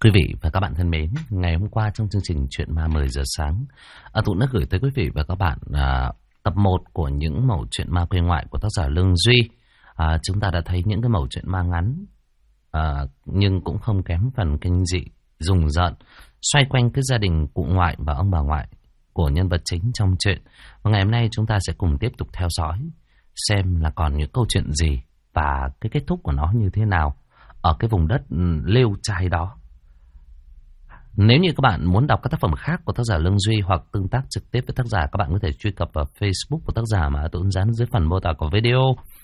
Quý vị và các bạn thân mến, ngày hôm qua trong chương trình Chuyện Ma 10 giờ sáng, Tụng đã gửi tới quý vị và các bạn tập 1 của những mẩu chuyện ma quê ngoại của tác giả Lương Duy. Chúng ta đã thấy những cái mẩu chuyện ma ngắn, nhưng cũng không kém phần kinh dị, rùng rợn, xoay quanh cái gia đình cụ ngoại và ông bà ngoại của nhân vật chính trong chuyện. Và ngày hôm nay chúng ta sẽ cùng tiếp tục theo dõi xem là còn những câu chuyện gì và cái kết thúc của nó như thế nào ở cái vùng đất Liêu Trai đó. Nếu như các bạn muốn đọc các tác phẩm khác của tác giả Lương Duy hoặc tương tác trực tiếp với tác giả, các bạn có thể truy cập vào Facebook của tác giả mà tôi dán dưới phần mô tả của video.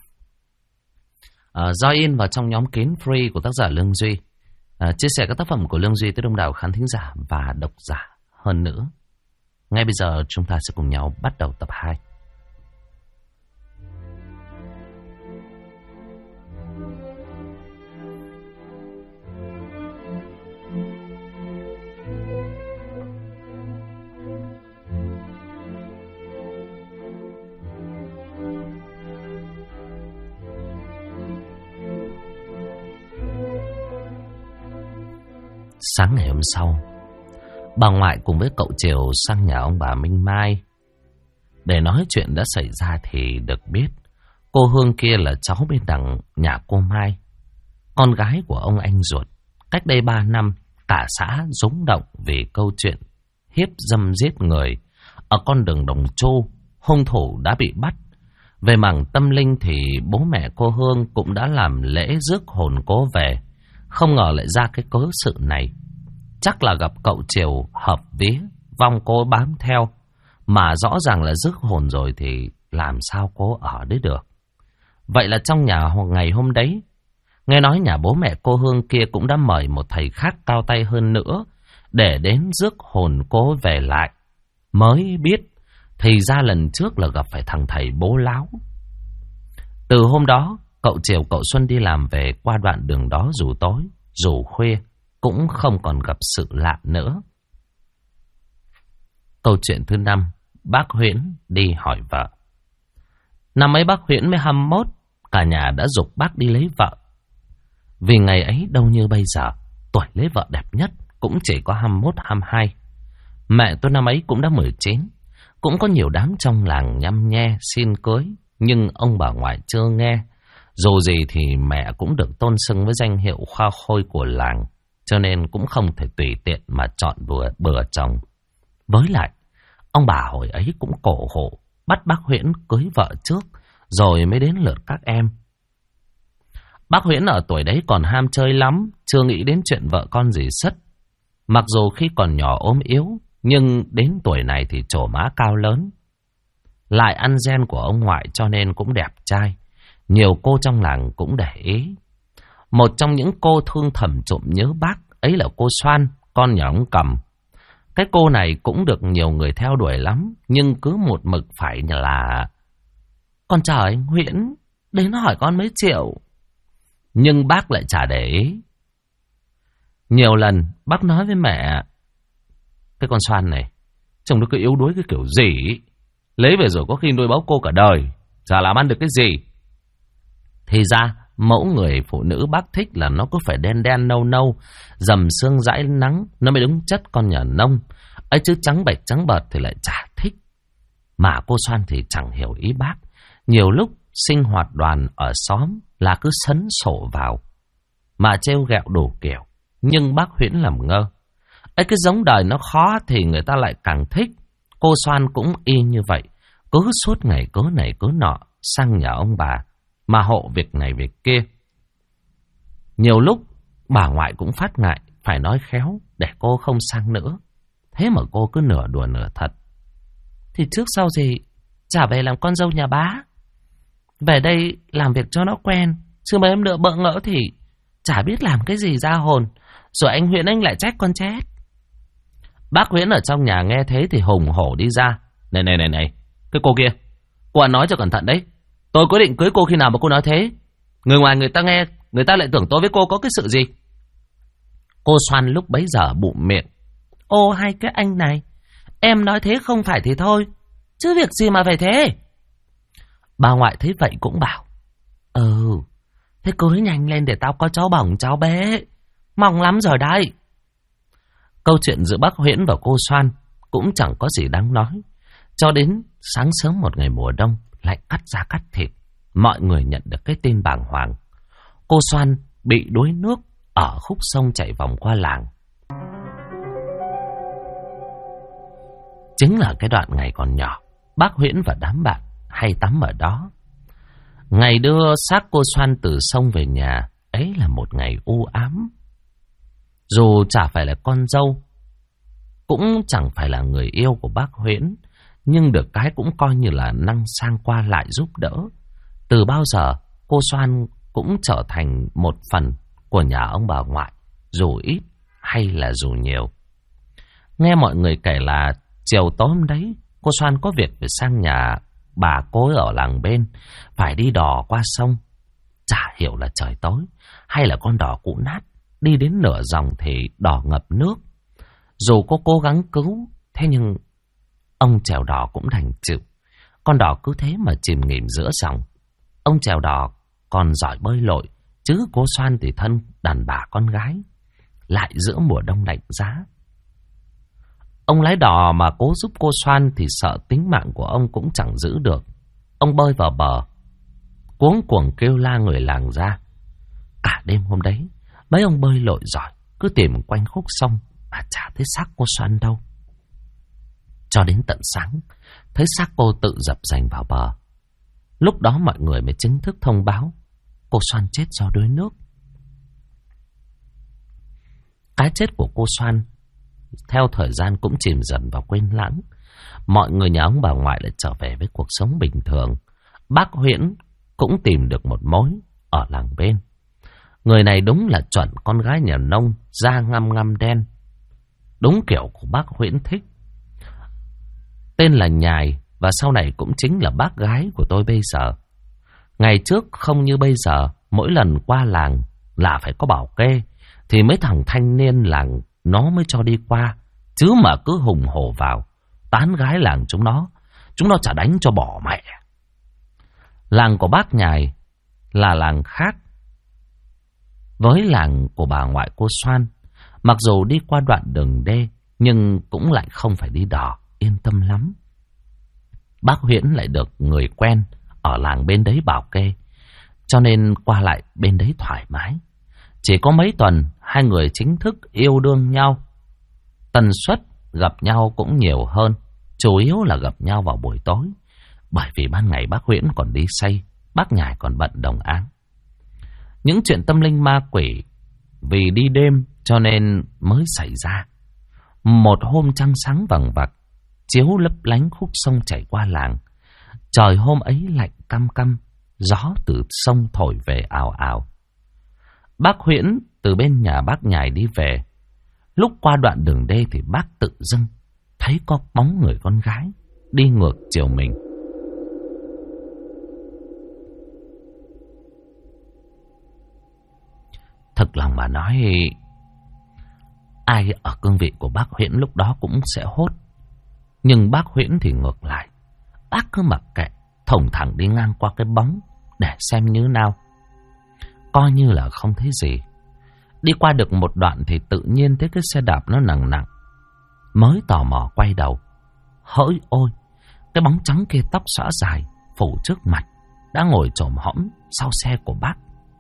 Join vào trong nhóm kín free của tác giả Lương Duy. Chia sẻ các tác phẩm của Lương Duy tới đông đảo khán thính giả và độc giả hơn nữa. Ngay bây giờ chúng ta sẽ cùng nhau bắt đầu tập 2. Sáng ngày hôm sau, bà ngoại cùng với cậu Triều sang nhà ông bà Minh Mai. Để nói chuyện đã xảy ra thì được biết, cô Hương kia là cháu bên đằng nhà cô Mai, con gái của ông anh ruột. Cách đây 3 năm, cả xã rúng động vì câu chuyện hiếp dâm giết người ở con đường Đồng Châu. Hung thủ đã bị bắt. Về mảng tâm linh thì bố mẹ cô Hương cũng đã làm lễ rước hồn cố về. Không ngờ lại ra cái cớ sự này. Chắc là gặp cậu Triều hợp vía, vong cô bám theo. Mà rõ ràng là rước hồn rồi thì làm sao cô ở đấy được. Vậy là trong nhà ngày hôm đấy, nghe nói nhà bố mẹ cô Hương kia cũng đã mời một thầy khác cao tay hơn nữa để đến rước hồn cô về lại. Mới biết thì ra lần trước là gặp phải thằng thầy bố láo. Từ hôm đó, cậu Triều cậu Xuân đi làm về qua đoạn đường đó dù tối, dù khuya, cũng không còn gặp sự lạ nữa. Câu chuyện thứ 5, bác Huyễn đi hỏi vợ. Năm ấy bác Huyễn mới 21, cả nhà đã giục bác đi lấy vợ. Vì ngày ấy đâu như bây giờ, tuổi lấy vợ đẹp nhất cũng chỉ có 21, 22. Mẹ tôi năm ấy cũng đã 19, cũng có nhiều đám trong làng nhăm nhe xin cưới, nhưng ông bà ngoại chưa nghe. Dù gì thì mẹ cũng được tôn xưng với danh hiệu khoa khôi của làng, cho nên cũng không thể tùy tiện mà chọn bừa chồng. Với lại, ông bà hồi ấy cũng cổ hủ, bắt bác Huyễn cưới vợ trước, rồi mới đến lượt các em. Bác Huyễn ở tuổi đấy còn ham chơi lắm, chưa nghĩ đến chuyện vợ con gì sất. Mặc dù khi còn nhỏ ốm yếu, nhưng đến tuổi này thì trổ má cao lớn. Lại ăn gen của ông ngoại cho nên cũng đẹp trai. Nhiều cô trong làng cũng để ý. Một trong những cô thương thầm trộm nhớ bác ấy là cô Soan, con nhà ông Cầm. Cái cô này cũng được nhiều người theo đuổi lắm, nhưng cứ một mực phải là con chờ anh Huyễn đến hỏi con mấy triệu. Nhưng bác lại chả để ý. Nhiều lần bác nói với mẹ, cái con Soan này trông nó cứ yếu đuối cái kiểu gì, lấy về rồi có khi nuôi báo cô cả đời, chả làm ăn được cái gì. Thì ra mẫu người phụ nữ bác thích là nó cứ phải đen đen nâu nâu, dầm xương dãi nắng, nó mới đúng chất con nhà nông ấy, chứ trắng bệch trắng bợt thì lại chả thích. Mà cô Soan thì chẳng hiểu ý bác. Nhiều lúc sinh hoạt đoàn ở xóm là cứ sấn sổ vào mà trêu ghẹo đủ kiểu, nhưng bác Huyễn làm ngơ. Ấy cái giống đời nó khó thì người ta lại càng thích. Cô Soan cũng y như vậy, cứ suốt ngày cớ này cớ nọ sang nhà ông bà mà hộ việc này việc kia. Nhiều lúc bà ngoại cũng phát ngại phải nói khéo để cô không sang nữa. Thế mà cô cứ nửa đùa nửa thật. Thì trước sau gì chả về làm con dâu nhà bá, về đây làm việc cho nó quen, chứ mấy em nữa bỡ ngỡ thì chả biết làm cái gì ra hồn. Rồi anh Huyễn anh lại trách con chết. Bác Huyễn ở trong nhà nghe thế thì hùng hổ đi ra. Này, cái cô kia, cô nói cho cẩn thận đấy. Tôi quyết định cưới cô khi nào mà cô nói thế. Người ngoài người ta nghe, người ta lại tưởng tôi với cô có cái sự gì. Cô Soan lúc bấy giờ bụm miệng. Ô hay cái anh này, em nói thế không phải thì thôi, chứ việc gì mà phải thế. Bà ngoại thấy vậy cũng bảo, thế cưới nhanh lên để tao có cháu bỏng cháu bé, mong lắm rồi đây. Câu chuyện giữa bác Huyễn và cô Xoan cũng chẳng có gì đáng nói. Cho đến sáng sớm một ngày mùa đông, lại cắt da cắt thịt, mọi người nhận được cái tin bàng hoàng. Cô Xoan bị đuối nước ở khúc sông chảy vòng qua làng. Chính là cái đoạn ngày còn nhỏ, bác Huyễn và đám bạn hay tắm ở đó. Ngày đưa xác cô Xoan từ sông về nhà, ấy là một ngày u ám. Dù chả phải là con dâu, cũng chẳng phải là người yêu của bác Huyễn, nhưng được cái cũng coi như là năng sang qua lại giúp đỡ. Từ bao giờ cô Xoan cũng trở thành một phần của nhà ông bà ngoại, dù ít hay là dù nhiều. Nghe mọi người kể là chiều tối hôm đấy, cô Xoan có việc phải sang nhà bà cô ở làng bên, phải đi đò qua sông. Chả hiểu là trời tối hay là con đò cũ nát, đi đến nửa dòng thì đò ngập nước. Dù cô cố gắng cứu, thế nhưng ông chèo đò cũng đành chịu. Con đò cứ thế mà chìm nghỉm giữa dòng. Ông chèo đò còn giỏi bơi lội, chứ cô Xoan thì thân đàn bà con gái, lại giữa mùa đông lạnh giá. Ông lái đò mà cố giúp cô Xoan thì sợ tính mạng của ông cũng chẳng giữ được. Ông bơi vào bờ, cuống cuồng kêu la người làng ra. Cả đêm hôm đấy, mấy ông bơi lội giỏi cứ tìm quanh khúc sông mà chả thấy xác cô Xoan đâu. Cho đến tận sáng, thấy xác cô tự dập dành vào bờ. Lúc đó mọi người mới chính thức thông báo cô Xoan chết do đuối nước. Cái chết của cô Xoan theo thời gian cũng chìm dần vào quên lãng. Mọi người nhà ông bà ngoại lại trở về với cuộc sống bình thường. Bác Huyễn cũng tìm được một mối ở làng bên. Người này đúng là chuẩn con gái nhà nông, da ngăm ngăm đen, đúng kiểu của bác Huyễn thích. Tên là Nhài, và sau này cũng chính là bác gái của tôi bây giờ. Ngày trước không như bây giờ, mỗi lần qua làng là phải có bảo kê, thì mấy thằng thanh niên làng nó mới cho đi qua. Chứ mà cứ hùng hổ vào, tán gái làng chúng nó chả đánh cho bỏ mẹ. Làng của bác Nhài là làng khác với làng của bà ngoại cô Xoan. Mặc dù đi qua đoạn đường đê, nhưng cũng lại không phải đi đò, yên tâm lắm. Bác Huyễn lại được người quen ở làng bên đấy bảo kê, cho nên qua lại bên đấy thoải mái. Chỉ có mấy tuần, hai người chính thức yêu đương nhau. Tần suất gặp nhau cũng nhiều hơn, chủ yếu là gặp nhau vào buổi tối. Bởi vì ban ngày bác Huyễn còn đi say, bác Nhài còn bận đồng áng. Những chuyện tâm linh ma quỷ vì đi đêm cho nên mới xảy ra. Một hôm trăng sáng vằng vặc, chiếu lấp lánh khúc sông chảy qua làng. Trời hôm ấy lạnh căm căm, gió từ sông thổi về ào ào. Bác Huyễn từ bên nhà bác Nhài đi về. Lúc qua đoạn đường đê thì bác tự dưng thấy có bóng người con gái đi ngược chiều mình. Thật lòng mà nói, ai ở cương vị của bác Huyễn lúc đó cũng sẽ hốt. Nhưng bác Huyễn thì ngược lại, bác cứ mặc kệ, thủng thẳng đi ngang qua cái bóng để xem như nào, coi như là không thấy gì. Đi qua được một đoạn thì tự nhiên thấy cái xe đạp nó nặng nặng, mới tò mò quay đầu. Hỡi ôi, cái bóng trắng kia tóc xõa dài phủ trước mặt, đã ngồi chồm hõm sau xe của bác.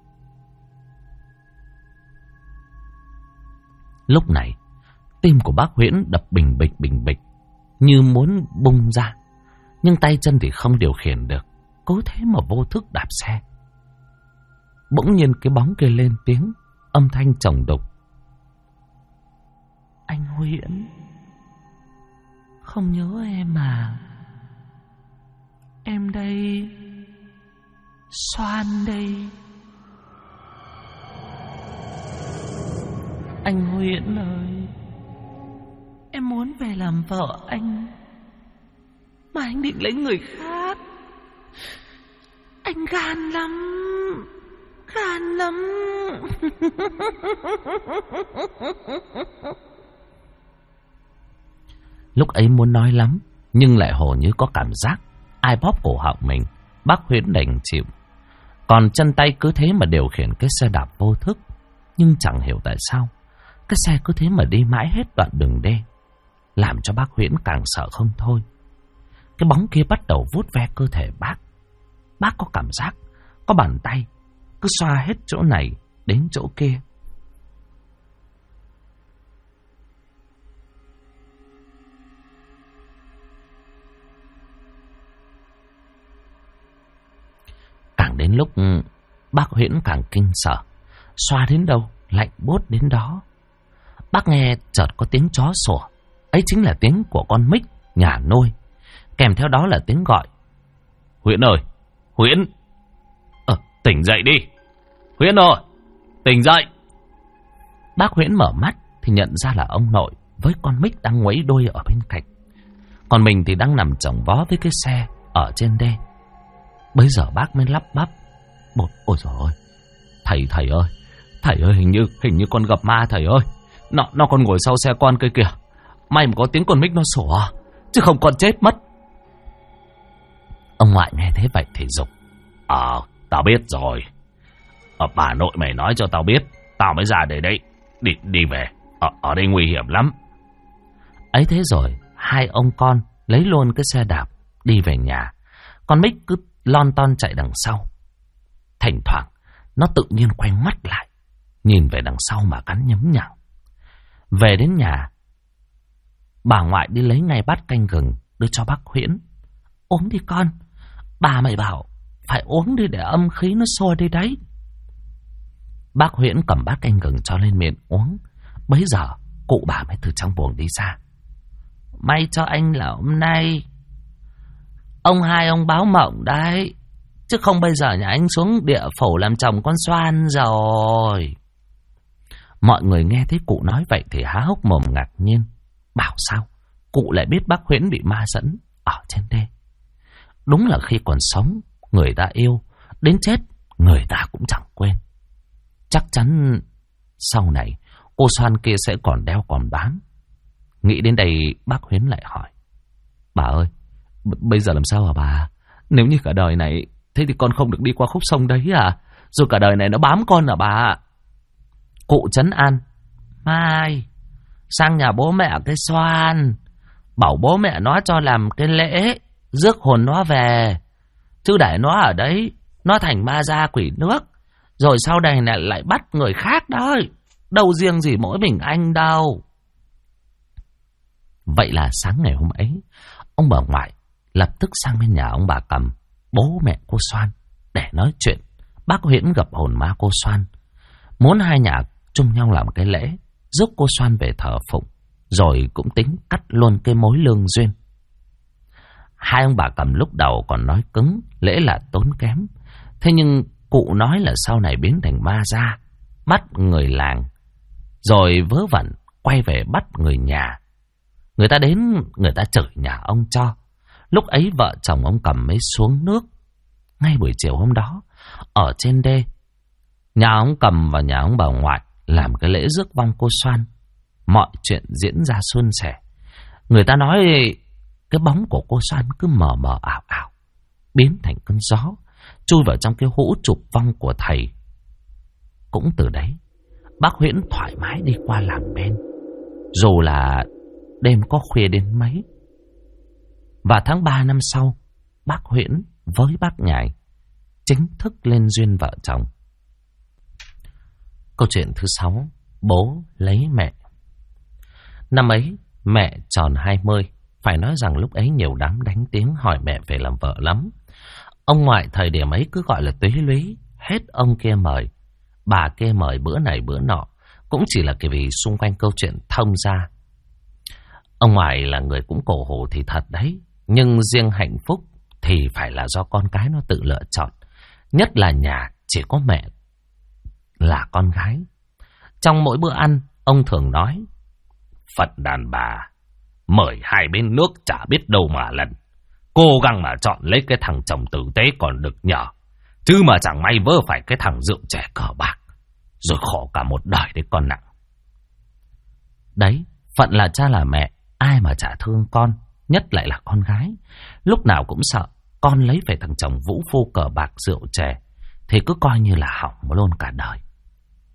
Lúc này, tim của bác Huyễn đập bình bịch, như muốn bung ra. Nhưng tay chân thì không điều khiển được, cố thế mà vô thức đạp xe. Bỗng nhiên cái bóng kia lên tiếng, âm thanh chồng đục. Anh Huyễn, không nhớ em à? Em đây, Xoan đây. Anh Huyễn ơi, em muốn về làm vợ anh, mà anh định lấy người khác. Anh gan lắm, gan lắm. Lúc ấy muốn nói lắm, nhưng lại hồ như có cảm giác ai bóp cổ họng mình. Bác Huyễn đành chịu, còn chân tay cứ thế mà điều khiển cái xe đạp vô thức. Nhưng chẳng hiểu tại sao Cái xe cứ thế mà đi mãi hết đoạn đường đê, làm cho bác Huyễn càng sợ không thôi. Cái bóng kia bắt đầu vuốt ve cơ thể bác. Bác có cảm giác có bàn tay cứ xoa hết chỗ này đến chỗ kia. Càng đến lúc bác Huyễn càng kinh sợ, xoa đến đâu lạnh buốt đến đó. Bác nghe chợt có tiếng chó sủa, ấy chính là tiếng của con Mích nhà nuôi, kèm theo đó là tiếng gọi: Huyễn ơi, Huyễn, tỉnh dậy đi, Huyễn ơi, tỉnh dậy. Bác Huyễn mở mắt thì nhận ra là ông nội với con Mích đang nguấy đuôi ở bên cạnh, còn mình thì đang nằm chồng vó với cái xe ở trên đê. Bây giờ bác mới lắp bắp: Ôi trời ơi, thầy ơi, hình như con gặp ma thầy ơi. Nó còn ngồi sau xe con kia kìa. May mà có tiếng con Mích nó sủa, chứ không con chết mất. Ông ngoại nghe thế vậy thì giục: Tao biết rồi. Bà nội mày nói cho tao biết, tao mới ra để đấy. Đi về, ở đây nguy hiểm lắm. Ấy thế rồi hai ông con lấy luôn cái xe đạp đi về nhà. Con Mích cứ lon ton chạy đằng sau. Thỉnh thoảng nó tự nhiên quay mắt lại, nhìn về đằng sau mà cắn nhấm nhằng. Về đến nhà, bà ngoại đi lấy ngay bát canh gừng đưa cho bác Huyễn. Uống đi con, bà mày bảo phải uống đi để âm khí nó sôi đi đấy. Bác Huyễn cầm bát canh gừng cho lên miệng uống. Bấy giờ cụ bà mới từ trong buồng đi ra. May cho anh là hôm nay ông hai ông báo mộng đấy, chứ không bây giờ nhà anh xuống địa phủ làm chồng con Xoan rồi. Mọi người nghe thấy cụ nói vậy thì há hốc mồm ngạc nhiên. Bảo sao cụ lại biết bác Huyễn bị ma dẫn ở trên đê. Đúng là khi còn sống người ta yêu, đến chết người ta cũng chẳng quên. Chắc chắn sau này cô Xoan kia sẽ còn đeo còn bán. Nghĩ đến đây bác Huyễn lại hỏi: Bà ơi, bây giờ làm sao hả bà? Nếu như cả đời này, thế thì con không được đi qua khúc sông đấy à? Rồi cả đời này nó bám con à bà? Cụ trấn an: Mai, sang nhà bố mẹ cái Xoan, bảo bố mẹ nó cho làm cái lễ rước hồn nó về. Chứ để nó ở đấy, nó thành ma da quỷ nước, rồi sau này lại bắt người khác đấy. Đâu riêng gì mỗi mình anh đâu. Vậy là sáng ngày hôm ấy, ông bà ngoại lập tức sang bên nhà ông bà Cầm, bố mẹ cô Xoan, để nói chuyện bác Huyễn gặp hồn ma cô Xoan, muốn hai nhà chung nhau làm cái lễ giúp cô Xoan về thờ phụng, rồi cũng tính cắt luôn cái mối lương duyên. Hai ông bà Cầm lúc đầu còn nói cứng lễ là tốn kém, thế nhưng cụ nói là sau này biến thành ma da, bắt người làng, rồi vớ vẩn quay về bắt người nhà. Người ta đến, người ta chửi nhà ông cho. Lúc ấy vợ chồng ông Cầm mới xuống nước. Ngay buổi chiều hôm đó, ở trên đê, nhà ông Cầm và nhà ông bà ngoại làm cái lễ rước vong cô Xoan. Mọi chuyện diễn ra suôn sẻ. Người ta nói cái bóng của cô Xoan cứ mờ mờ ảo ảo, biến thành cơn gió, chui vào trong cái hũ chụp vong của thầy. Cũng từ đấy, bác Huyễn thoải mái đi qua làng bên, dù là đêm có khuya đến mấy. Và tháng 3 năm sau, bác Huyễn với bác Nhài chính thức lên duyên vợ chồng. Câu chuyện thứ 6: Bố lấy mẹ. Năm ấy, mẹ tròn 20. Phải nói rằng lúc ấy nhiều đám đánh tiếng hỏi mẹ về làm vợ lắm. Ông ngoại thời điểm ấy cứ gọi là túy lúy, hết ông kia mời, bà kia mời bữa này bữa nọ, cũng chỉ là cái vì xung quanh câu chuyện thông ra. Ông ngoại là người cũng cổ hủ thì thật đấy, nhưng riêng hạnh phúc thì phải là do con cái nó tự lựa chọn. Nhất là nhà chỉ có mẹ là con gái. Trong mỗi bữa ăn, ông thường nói: Phận đàn bà mời hai bên nước chả biết đâu mà lần, cố gắng mà chọn lấy cái thằng chồng tử tế còn được nhờ, chứ mà chẳng may vớ phải cái thằng rượu chè cờ bạc, rồi khổ cả một đời đấy con nặng. Đấy, phận là cha là mẹ, ai mà chả thương con, nhất lại là con gái. Lúc nào cũng sợ con lấy phải thằng chồng vũ phu cờ bạc rượu chè, thì cứ coi như là hỏng luôn cả đời.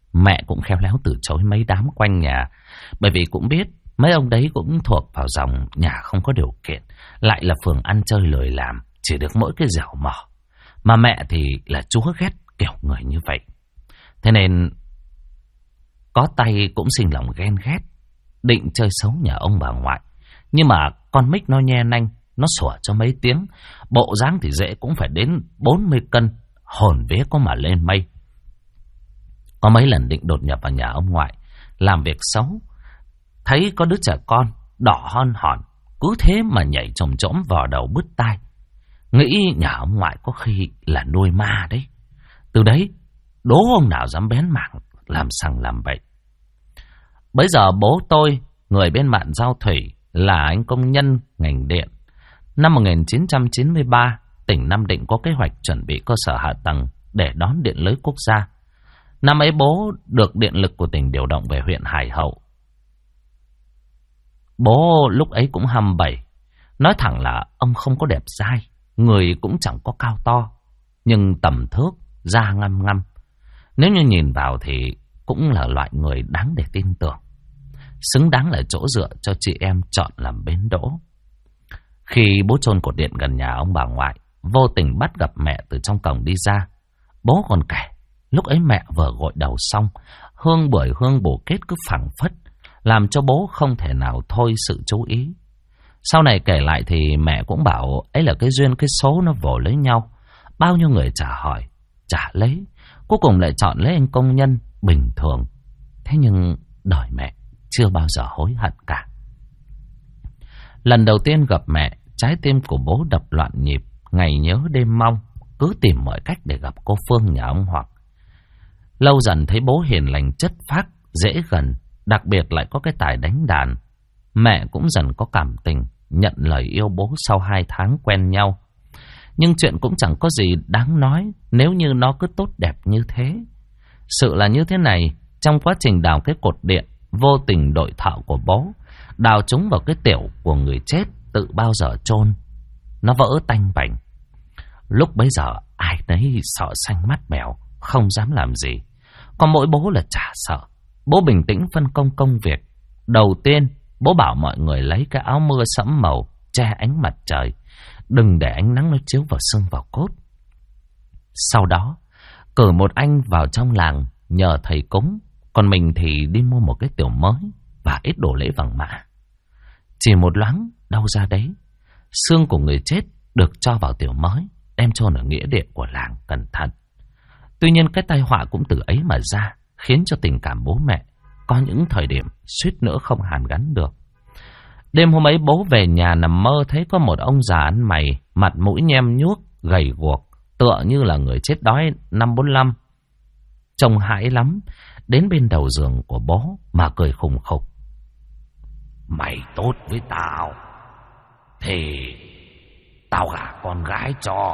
mẹ cũng khéo léo từ chối mấy đám quanh nhà. Bởi vì cũng biết mấy ông đấy cũng thuộc vào dòng nhà không có điều kiện, lại là phường ăn chơi lười làm, chỉ được mỗi cái dẻo mỏ. Mà mẹ thì là chúa ghét kiểu người như vậy. Thế nên có tay cũng sinh lòng ghen ghét, định chơi xấu nhà ông bà ngoại. Nhưng mà con Mích nó nhe nanh, nó sủa cho mấy tiếng, bộ dáng thì dễ cũng phải đến 40 cân, hồn vía có mà lên mây. Có mấy lần định đột nhập vào nhà ông ngoại, làm việc xấu, thấy có đứa trẻ con đỏ hon hòn, cứ thế mà nhảy chồm chỗm vào đầu bứt tai. Nghĩ nhà ông ngoại có khi là nuôi ma đấy. Từ đấy, đố ông nào dám bén mảng làm sằng làm bậy. Bây giờ bố tôi, người bên mạn giao thủy, là anh công nhân ngành điện. Năm 1993, tỉnh Nam Định có kế hoạch chuẩn bị cơ sở hạ tầng để đón điện lưới quốc gia. Năm ấy bố được điện lực của tỉnh điều động về huyện Hải Hậu. Bố lúc ấy cũng 27. Nói thẳng là ông không có đẹp dai, người cũng chẳng có cao to, nhưng tầm thước, da ngăm ngăm. Nếu như nhìn vào thì cũng là loại người đáng để tin tưởng, xứng đáng là chỗ dựa cho chị em chọn làm bến đỗ. Khi bố chôn cột điện gần nhà ông bà ngoại, vô tình bắt gặp mẹ từ trong cổng đi ra. Bố còn kể, lúc ấy mẹ vừa gội đầu xong, hương bưởi hương bổ kết cứ phảng phất, làm cho bố không thể nào thôi sự chú ý. Sau này kể lại thì mẹ cũng bảo ấy là cái duyên cái số nó vồ lấy nhau. Bao nhiêu người trả hỏi, trả lấy, cuối cùng lại chọn lấy anh công nhân bình thường. Thế nhưng đời mẹ chưa bao giờ hối hận cả. Lần đầu tiên gặp mẹ, trái tim của bố đập loạn nhịp, ngày nhớ đêm mong, cứ tìm mọi cách để gặp cô Phương nhà ông Hoặc. Lâu dần thấy bố hiền lành chất phác, dễ gần, đặc biệt lại có cái tài đánh đàn. Mẹ cũng dần có cảm tình, nhận lời yêu bố sau 2 tháng quen nhau. Nhưng chuyện cũng chẳng có gì đáng nói nếu như nó cứ tốt đẹp như thế. Sự là như thế này, trong quá trình đào cái cột điện, vô tình đội thợ của bố đào trúng vào cái tiểu của người chết tự bao giờ chôn, nó vỡ tanh bành. Lúc bấy giờ ai nấy sợ xanh mắt mèo, không dám làm gì. Còn mỗi bố là chả sợ. Bố bình tĩnh phân công công việc. Đầu tiên, bố bảo mọi người lấy cái áo mưa sẫm màu che ánh mặt trời, đừng để ánh nắng nó chiếu vào xương vào cốt. Sau đó, cử một anh vào trong làng nhờ thầy cúng, còn mình thì đi mua một cái tiểu mới và ít đồ lễ vàng mã. Chỉ một loáng đâu ra đấy, xương của người chết được cho vào tiểu mới, đem chôn ở nghĩa địa của làng cẩn thận. Tuy nhiên cái tai họa cũng từ ấy mà ra, khiến cho tình cảm bố mẹ có những thời điểm suýt nữa không hàn gắn được. Đêm hôm ấy bố về nhà nằm mơ thấy có một ông già ăn mày, mặt mũi nhem nhuốc, gầy guộc, tựa như là người chết đói năm 45. Trông hãi lắm, đến bên đầu giường của bố mà cười khùng khục. Mày tốt với tao thì tao gả con gái cho.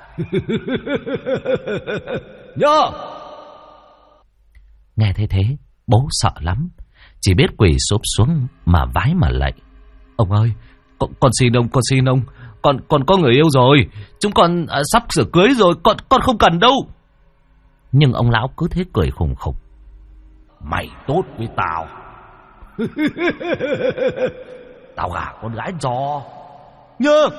Nhớ. Nghe thấy thế, bố sợ lắm, chỉ biết quỳ sụp xuống mà vái mà lạy. Ông ơi, con xin ông, con có người yêu rồi, chúng con sắp sửa cưới rồi, con không cần đâu. Nhưng ông lão cứ thế cười khùng khục. Mày tốt với tao, tao gả con gái cho. Nhớ.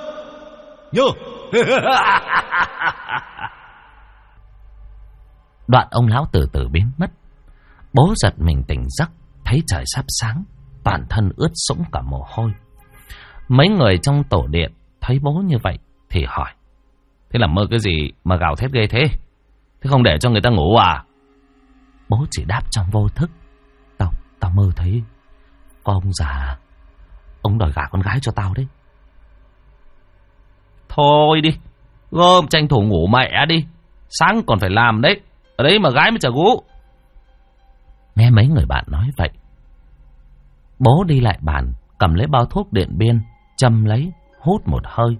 Đoạn ông lão từ từ biến mất. Bố giật mình tỉnh giấc, thấy trời sắp sáng, toàn thân ướt sũng cả mồ hôi. Mấy người trong tổ điện thấy bố như vậy thì hỏi: Thế là mơ cái gì mà gào thét ghê thế? Thế không để cho người ta ngủ à? Bố chỉ đáp trong vô thức: Tao mơ thấy có ông già, ông đòi gả con gái cho tao đấy. Thôi đi, gom tranh thủ ngủ mẹ đi, sáng còn phải làm đấy, ở đấy mà gái mới chả gú. Nghe mấy người bạn nói vậy, bố đi lại bàn, cầm lấy bao thuốc Điện Biên, châm lấy, hút một hơi.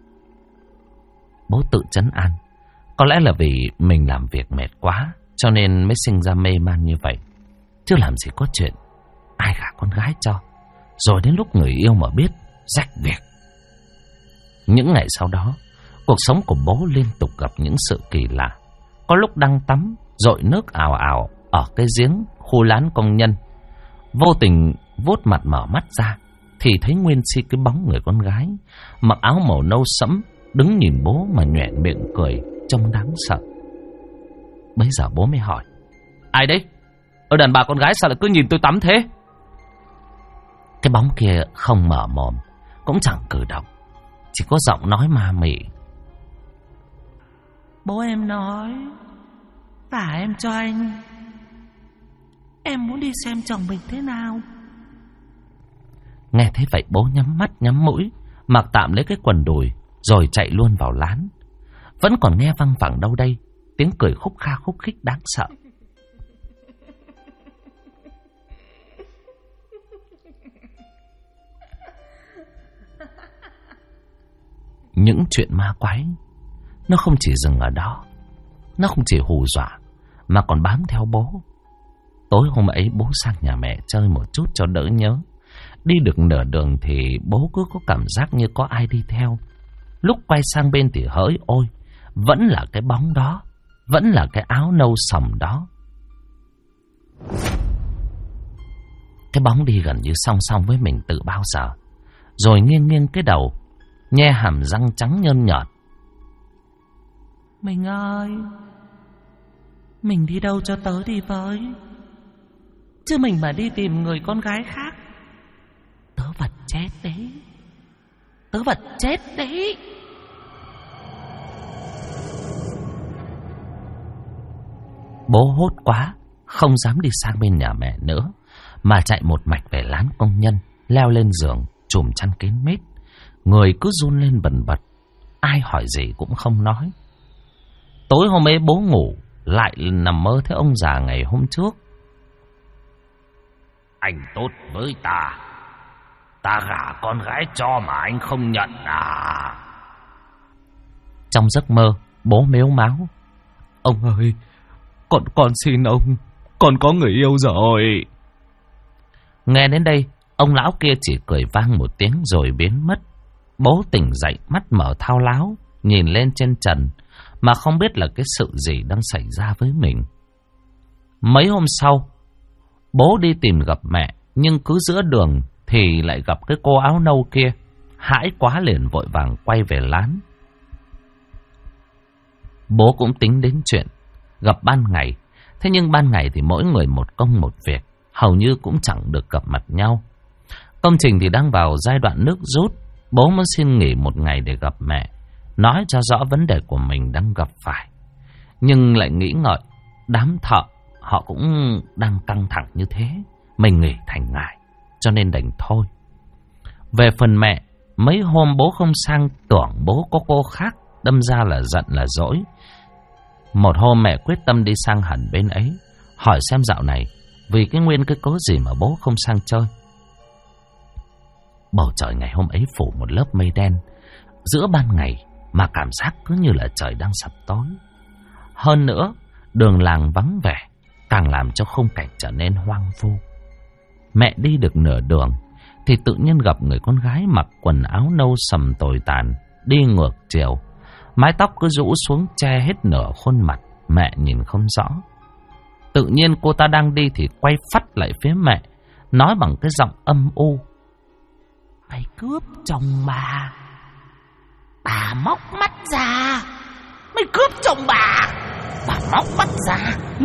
Bố tự trấn an, có lẽ là vì mình làm việc mệt quá, cho nên mới sinh ra mê man như vậy. Chứ làm gì có chuyện ai gả con gái cho, rồi đến lúc người yêu mà biết, rách việc. Những ngày sau đó, cuộc sống của bố liên tục gặp những sự kỳ lạ. Có lúc đang tắm, dội nước ào ào, ở cái giếng khu lán công nhân. Vô tình vuốt mặt mở mắt ra thì thấy nguyên si cái bóng người con gái mặc áo màu nâu sẫm đứng nhìn bố mà nhoẻn miệng cười trông đáng sợ. Bấy giờ bố mới hỏi: ai đấy? Ở đàn bà con gái sao lại cứ nhìn tôi tắm thế? Cái bóng kia không mở mồm, cũng chẳng cử động, chỉ có giọng nói ma mị: bố em nói thả em cho anh. Em muốn đi xem chồng mình thế nào. Nghe thế vậy bố nhắm mắt nhắm mũi, mặc tạm lấy cái quần đùi rồi chạy luôn vào lán. Vẫn còn nghe văng vẳng đâu đây tiếng cười khúc kha khúc khích đáng sợ. Những chuyện ma quái nó không chỉ dừng ở đó, nó không chỉ hù dọa mà còn bám theo bố. Tối hôm ấy bố sang nhà mẹ chơi một chút cho đỡ nhớ. Đi được nửa đường thì bố cứ có cảm giác như có ai đi theo. Lúc quay sang bên thì hỡi ôi, vẫn là cái bóng đó, vẫn là cái áo nâu sầm đó. Cái bóng đi gần như song song với mình từ bao giờ, rồi nghiêng nghiêng cái đầu, nhe hàm răng trắng nhơn nhợt. Mình ơi, mình đi đâu cho tớ đi với. Chứ mình mà đi tìm người con gái khác, tớ vật chết đấy. Tớ vật chết đấy. Bố hốt quá, không dám đi sang bên nhà mẹ nữa, mà chạy một mạch về lán công nhân, leo lên giường, chùm chăn kín mít. Người cứ run lên bần bật, ai hỏi gì cũng không nói. Tối hôm ấy bố ngủ, lại nằm mơ thấy ông già ngày hôm trước. Anh tốt với ta gả con gái cho mà anh không nhận à? Trong giấc mơ, bố mếu máo: ông ơi, con xin ông, con có người yêu rồi. Nghe đến đây, ông lão kia chỉ cười vang một tiếng rồi biến mất. Bố tỉnh dậy, mắt mở thao láo, nhìn lên trên trần, mà không biết là cái sự gì đang xảy ra với mình. Mấy hôm sau, bố đi tìm gặp mẹ, nhưng cứ giữa đường thì lại gặp cái cô áo nâu kia. Hãi quá liền vội vàng quay về lán. Bố cũng tính đến chuyện gặp ban ngày, thế nhưng ban ngày thì mỗi người một công một việc, hầu như cũng chẳng được gặp mặt nhau. Công trình thì đang vào giai đoạn nước rút, bố muốn xin nghỉ một ngày để gặp mẹ, nói cho rõ vấn đề của mình đang gặp phải. Nhưng lại nghĩ ngợi, đám thợ họ cũng đang căng thẳng như thế, mình nghỉ thành ngại, cho nên đành thôi. Về phần mẹ, mấy hôm bố không sang tưởng bố có cô khác, đâm ra là giận là dỗi. Một hôm mẹ quyết tâm đi sang hẳn bên ấy, hỏi xem dạo này vì cái nguyên cái cớ gì mà bố không sang chơi. Bầu trời ngày hôm ấy phủ một lớp mây đen giữa ban ngày, mà cảm giác cứ như là trời đang sập tối. Hơn nữa, đường làng vắng vẻ, càng làm cho khung cảnh trở nên hoang vu. Mẹ đi được nửa đường thì tự nhiên gặp người con gái mặc quần áo nâu sầm tồi tàn, đi ngược chiều, mái tóc cứ rũ xuống che hết nửa khuôn mặt, mẹ nhìn không rõ. Tự nhiên cô ta đang đi thì quay phắt lại phía mẹ, nói bằng cái giọng âm u: mày cướp chồng bà. Bà móc mắt ra. Mày cướp chồng bà móc mắt ra.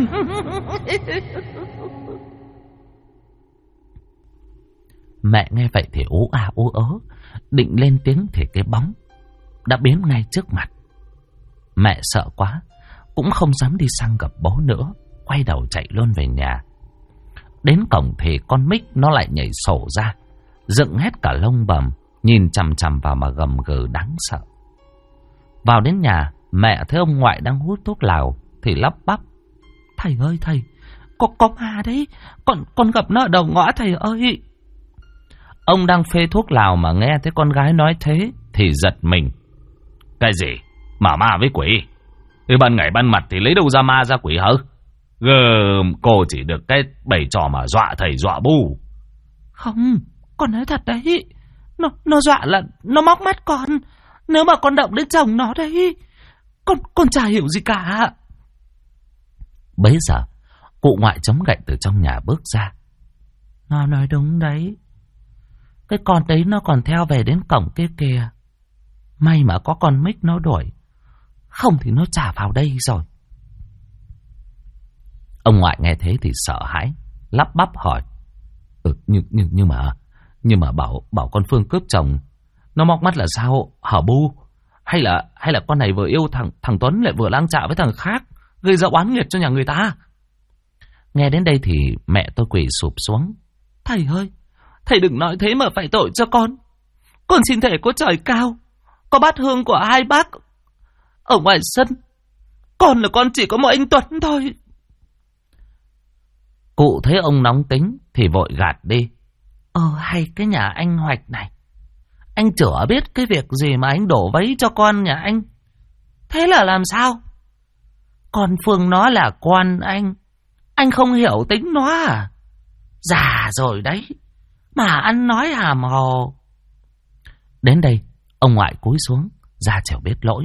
Mẹ nghe vậy thì ú a ú ớ, định lên tiếng thì cái bóng đã biến ngay trước mặt. Mẹ sợ quá, cũng không dám đi sang gặp bố nữa, quay đầu chạy luôn về nhà. Đến cổng thì con Mích nó lại nhảy sổ ra, dựng hết cả lông bầm, nhìn chằm chằm vào mà gầm gừ đáng sợ. Vào đến nhà, mẹ thấy ông ngoại đang hút thuốc lào thì lắp bắp: thầy ơi thầy, có ma đấy, con gặp nó ở đầu ngõ thầy ơi. Ông đang phê thuốc lào mà nghe thấy con gái nói thế thì giật mình: cái gì mà ma với quỷ? Từ ban ngày ban mặt thì lấy đâu ra ma ra quỷ hả? Cô chỉ được cái bày trò mà dọa thầy dọa bu. Không, con nói thật đấy. Nó dọa là nó móc mắt con. Nếu mà con động đến chồng nó đấy, con chả hiểu gì cả. Bấy giờ Cụ ngoại chống gậy từ trong nhà bước ra. Nó nói đúng đấy. Cái con đấy nó còn theo về đến cổng kia kìa. May mà có con Mích nó đuổi. Không thì nó trả vào đây rồi. Ông ngoại nghe thế thì sợ hãi, lắp bắp hỏi. Nhưng mà bảo con Phương cướp chồng, nó móc mắt là sao hả Bu? Hay là con này vừa yêu thằng Tuấn lại vừa lang chạ với thằng khác, gây ra oán nghiệt cho nhà người ta? Nghe đến đây thì mẹ tôi quỳ sụp xuống. Thầy ơi, thầy đừng nói thế mà phải tội cho con. Con xin thề có trời cao, có bát hương của hai bác ở ngoài sân, con là con chỉ có một anh Tuấn thôi. Cụ thấy ông nóng tính thì vội gạt đi. Hay cái nhà anh Hoạch này, anh chửa biết cái việc gì mà anh đổ vấy cho con nhà anh. Thế là làm sao? Con Phương nó là con anh không hiểu tính nó à? Già rồi đấy, mà ăn nói hàm hồ. Đến đây, ông ngoại cúi xuống, ra chịu biết lỗi.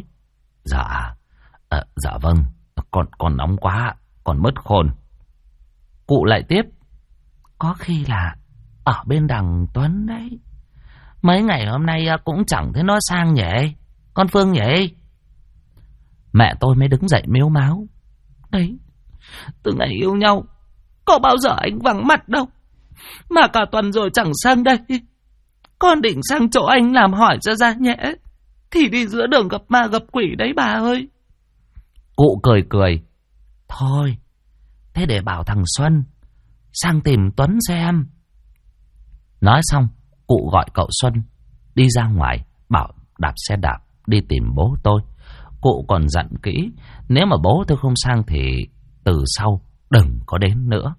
Dạ vâng, con nóng quá, con mất khôn. Cụ lại tiếp. Có khi là ở bên đằng Tuấn đấy. Mấy ngày hôm nay cũng chẳng thấy nó sang nhỉ, con Phương nhỉ? Mẹ tôi mới đứng dậy mếu máo. Đấy, từ ngày yêu nhau, có bao giờ anh vắng mặt đâu. Mà cả tuần rồi chẳng sang đây. Con định sang chỗ anh làm hỏi cho ra nhẽ, thì đi giữa đường gặp ma gặp quỷ đấy bà ơi. Cụ cười. Thôi, thế để bảo thằng Xuân sang tìm Tuấn xem. Nói xong, cụ gọi cậu Xuân đi ra ngoài, bảo đạp xe đạp đi tìm bố tôi. Cụ còn dặn kỹ, nếu mà bố tôi không sang thì từ sau đừng có đến nữa.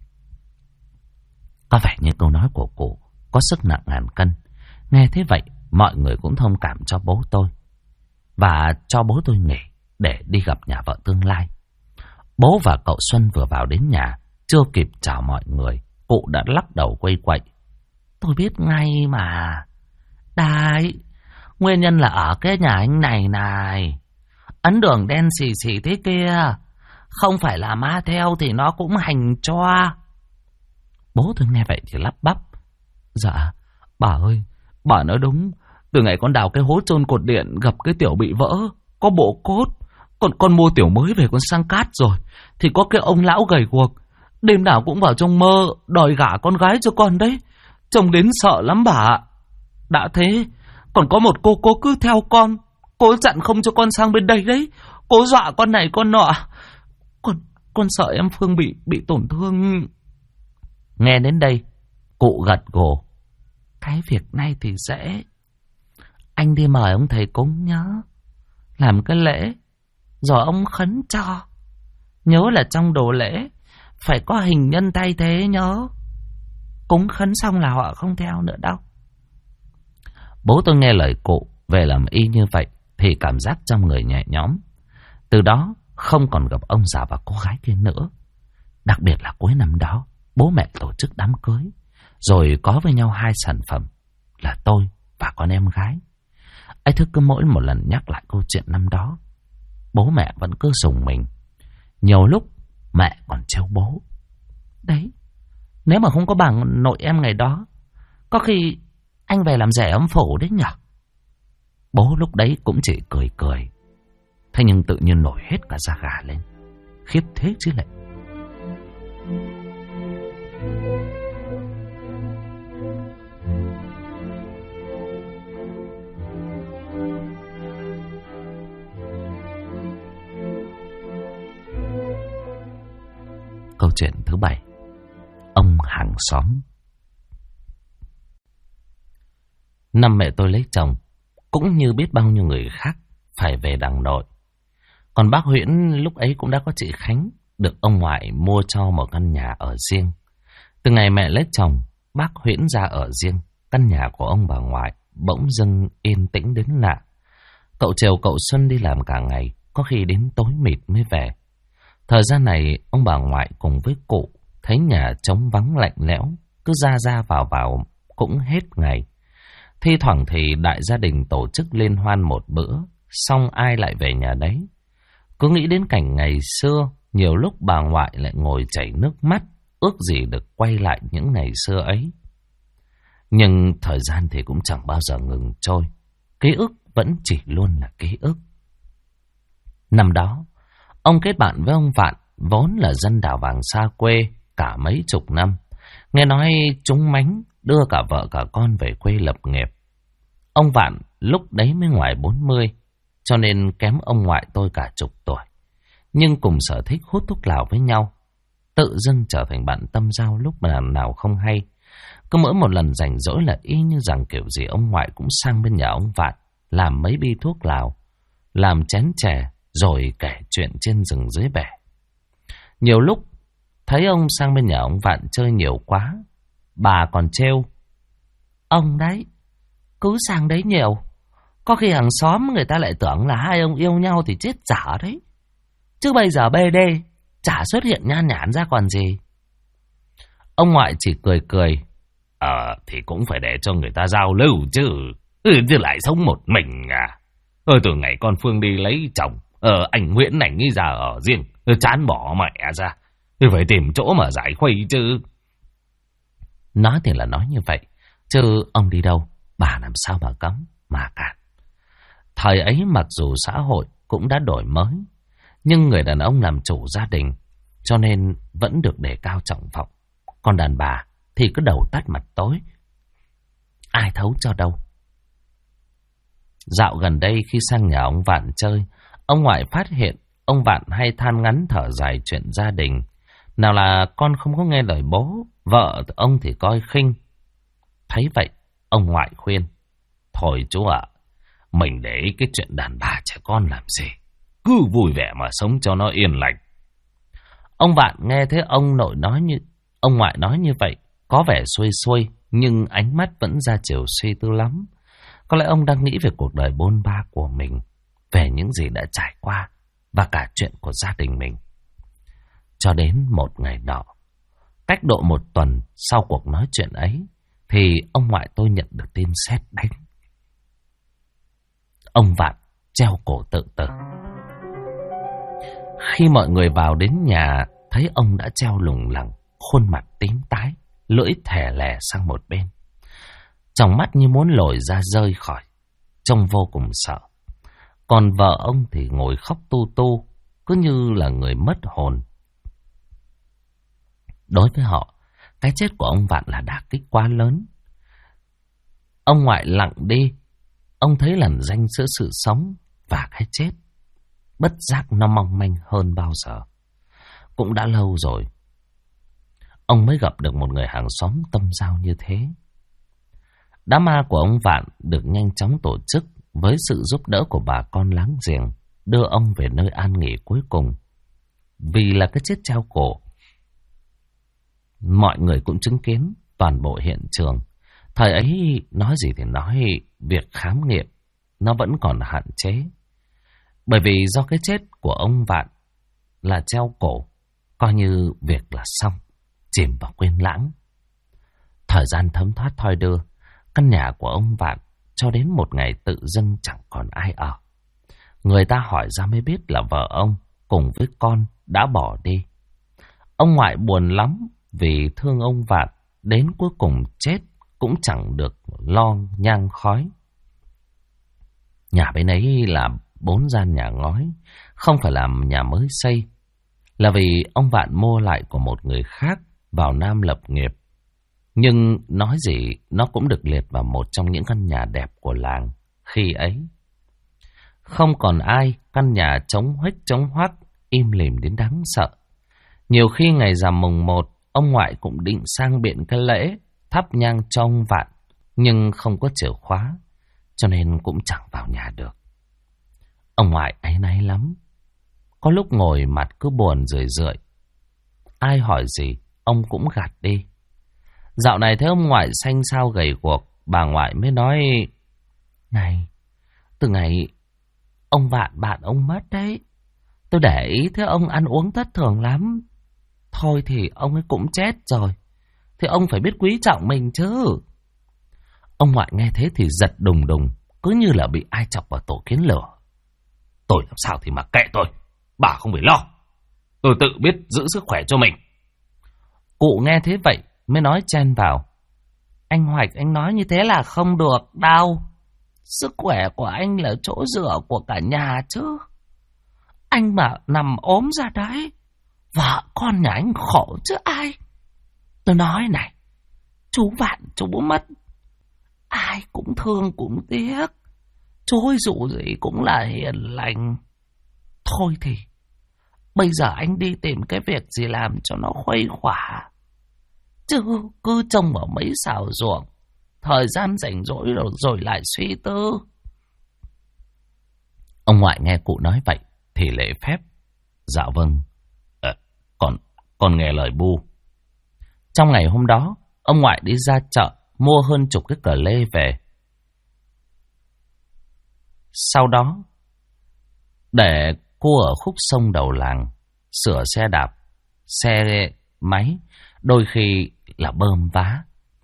Có vẻ như câu nói của cụ có sức nặng ngàn cân. Nghe thế vậy, mọi người cũng thông cảm cho bố tôi và cho bố tôi nghỉ để đi gặp nhà vợ tương lai. Bố và cậu Xuân vừa vào đến nhà, chưa kịp chào mọi người, cụ đã lắc đầu quây quậy. Tôi biết ngay mà. Đấy, nguyên nhân là ở cái nhà anh này. Ấn đường đen xì xì thế kia, không phải là ma theo thì nó cũng hành cho. Bố tôi nghe vậy thì lắp bắp. Dạ, bà ơi, bà nói đúng. Từ ngày con đào cái hố chôn cột điện gặp cái tiểu bị vỡ, có bộ cốt. Con mua tiểu mới về con sang cát rồi, thì có cái ông lão gầy guộc, đêm nào cũng vào trong mơ đòi gả con gái cho con đấy. Trông đến sợ lắm bà ạ. Đã thế, còn có một cô cứ theo cô dặn không cho con sang bên đây đấy. Cô dọa con này con nọ. Con sợ em Phương bị tổn thương. Nghe đến đây, cụ gật gù. Cái việc này thì dễ. Anh đi mời ông thầy cúng nhớ, làm cái lễ, rồi ông khấn cho. Nhớ là trong đồ lễ phải có hình nhân thay thế nhớ. Cúng khấn xong là họ không theo nữa đâu. Bố tôi nghe lời cụ về làm y như vậy thì cảm giác trong người nhẹ nhõm. Từ đó không còn gặp ông già và cô gái kia nữa. Đặc biệt là cuối năm đó, bố mẹ tổ chức đám cưới, rồi có với nhau 2 sản phẩm là tôi và con em gái. Ấy thức cứ mỗi một lần nhắc lại câu chuyện năm đó, bố mẹ vẫn cứ rùng mình. Nhiều lúc mẹ còn trêu bố. Đấy, nếu mà không có bà nội em ngày đó, có khi anh về làm rể âm phủ đấy nhở? Bố lúc đấy cũng chỉ cười. Thế nhưng tự nhiên nổi hết cả da gà lên. Khiếp thế chứ lại. Câu chuyện thứ 7. Ông hàng xóm. Năm mẹ tôi lấy chồng, cũng như biết bao nhiêu người khác, phải về đằng nội. Còn bác Huyễn lúc ấy cũng đã có chị Khánh, được ông ngoại mua cho một căn nhà ở riêng. Từ ngày mẹ lấy chồng, bác Huyễn ra ở riêng, căn nhà của ông bà ngoại bỗng dưng yên tĩnh đến lạ. Cậu Triều cậu Xuân đi làm cả ngày, có khi đến tối mịt mới về. Thời gian này, ông bà ngoại cùng với cụ thấy nhà trống vắng lạnh lẽo, cứ ra vào cũng hết ngày. Thi thoảng thì đại gia đình tổ chức liên hoan một bữa, xong ai lại về nhà đấy. Cứ nghĩ đến cảnh ngày xưa, Nhiều lúc bà ngoại lại ngồi chảy nước mắt, ước gì được quay lại những ngày xưa ấy. Nhưng thời gian thì cũng chẳng bao giờ ngừng trôi. Ký ức vẫn chỉ luôn là ký ức. Năm đó, ông kết bạn với ông Vạn, vốn là dân đảo Vàng xa quê cả mấy chục năm. Nghe nói chúng mánh đưa cả vợ cả con về quê lập nghiệp. Ông Vạn lúc đấy mới ngoài 40, cho nên kém ông ngoại tôi cả chục tuổi. Nhưng cùng sở thích hút thuốc lào với nhau, tự dưng trở thành bạn tâm giao lúc nào không hay. Cứ mỗi một lần rảnh rỗi là y như rằng kiểu gì ông ngoại cũng sang bên nhà ông Vạn, làm mấy bi thuốc lào, làm chén chè, rồi kể chuyện trên rừng dưới bể. Nhiều lúc thấy ông sang bên nhà ông Vạn chơi nhiều quá, bà còn trêu: ông đấy, cứ sang đấy nhiều, có khi hàng xóm người ta lại tưởng là hai ông yêu nhau thì chết dở đấy. Chứ bây giờ BD chả xuất hiện nhan nhản ra còn gì. Ông ngoại chỉ cười cười: thì cũng phải để cho người ta giao lưu chứ. Chứ lại sống một mình à. Từ ngày con Phương đi lấy chồng, anh Nguyễn này nghĩ ra ở riêng, chán bỏ mẹ ra, phải tìm chỗ mà giải khuây chứ. Nói thì là nói như vậy, chứ ông đi đâu, bà làm sao mà cấm, mà cản. Thời ấy mặc dù xã hội cũng đã đổi mới, nhưng người đàn ông làm chủ gia đình, cho nên vẫn được đề cao trọng vọng. Còn đàn bà thì cứ đầu tắt mặt tối, ai thấu cho đâu. Dạo gần đây khi sang nhà ông Vạn chơi, ông ngoại phát hiện ông Vạn hay than ngắn thở dài chuyện gia đình. Nào là con không có nghe lời bố, vợ ông thì coi khinh. Thấy vậy, ông ngoại khuyên: thôi chú ạ, mình để ý cái chuyện đàn bà trẻ con làm gì, cứ vui vẻ mà sống cho nó yên lành. Ông Vạn nghe thấy ông ngoại nói như vậy, có vẻ xuôi xuôi, nhưng ánh mắt vẫn ra chiều suy tư lắm. Có lẽ ông đang nghĩ về cuộc đời bôn ba của mình, về những gì đã trải qua và cả chuyện của gia đình mình. Cho đến một ngày nọ, cách độ một tuần sau cuộc nói chuyện ấy, thì ông ngoại tôi nhận được tin sét đánh. Ông Vạn treo cổ tự tử. Khi mọi người vào đến nhà, thấy ông đã treo lủng lẳng, khuôn mặt tím tái, lưỡi thè lè sang một bên, trong mắt như muốn lồi ra rơi khỏi, trông vô cùng sợ. Còn vợ ông thì ngồi khóc tu tu, cứ như là người mất hồn. Đối với họ, cái chết của ông Vạn là đả kích quá lớn. Ông ngoại lặng đi, ông thấy lằn ranh giữa sự sống và cái chết, bất giác nó mong manh hơn bao giờ. Cũng đã lâu rồi ông mới gặp được một người hàng xóm tâm giao như thế. Đám ma của ông Vạn được nhanh chóng tổ chức với sự giúp đỡ của bà con láng giềng, đưa ông về nơi an nghỉ cuối cùng. Vì là cái chết treo cổ, mọi người cũng chứng kiến toàn bộ hiện trường. Thời ấy nói gì thì nói, việc khám nghiệm nó vẫn còn hạn chế. Bởi vì do cái chết của ông Vạn là treo cổ, coi như việc là xong, chìm vào quên lãng. Thời gian thấm thoát thoi đưa, căn nhà của ông Vạn cho đến một ngày tự dưng chẳng còn ai ở. Người ta hỏi ra mới biết là vợ ông cùng với con đã bỏ đi. Ông ngoại buồn lắm vì thương ông Vạn, đến cuối cùng chết cũng chẳng được lo nhang khói. Nhà bên ấy là 4 gian nhà ngói, không phải làm nhà mới xây, là vì ông Vạn mua lại của một người khác vào Nam lập nghiệp. Nhưng nói gì nó cũng được liệt vào một trong những căn nhà đẹp của làng khi ấy. Không còn ai, căn nhà trống huếch trống hoác, im lìm đến đáng sợ. Nhiều khi ngày rằm mùng 1, ông ngoại cũng định sang biện cái lễ thắp nhang cho ông Vạn, nhưng không có chìa khóa, cho nên cũng chẳng vào nhà được. Ông ngoại áy náy lắm, có lúc ngồi mặt cứ buồn rười rượi. Ai hỏi gì, ông cũng gạt đi. Dạo này thấy ông ngoại xanh xao gầy guộc, bà ngoại mới nói: này, từ ngày ông Vạn bạn ông mất đấy, tôi để ý thấy ông ăn uống thất thường lắm. Thôi thì ông ấy cũng chết rồi, thì ông phải biết quý trọng mình chứ. Ông ngoại nghe thế thì giật đùng đùng, cứ như là bị ai chọc vào tổ kiến lửa. Tôi làm sao thì mặc kệ tôi, bà không phải lo. Tôi tự biết giữ sức khỏe cho mình. Cụ nghe thế vậy mới nói chen vào. Anh Hoạch, anh nói như thế là không được đâu. Sức khỏe của anh là chỗ dựa của cả nhà chứ. Anh mà nằm ốm ra đấy, vợ con nhà anh khổ chứ ai. Tôi nói này, chú Vạn chú mất, ai cũng thương cũng tiếc. Chú ơi dù gì cũng là hiền lành. Thôi thì bây giờ anh đi tìm cái việc gì làm cho nó khuây khỏa, chứ cứ trông vào mấy xào ruộng, thời gian rảnh rỗi rồi lại suy tư. Ông ngoại nghe cụ nói vậy thì lễ phép. Dạ vâng, con nghe lời bu. Trong ngày hôm đó, ông ngoại đi ra chợ mua hơn chục cái cờ lê về. Sau đó, để cua ở khúc sông đầu làng, sửa xe đạp, xe máy, đôi khi là bơm vá.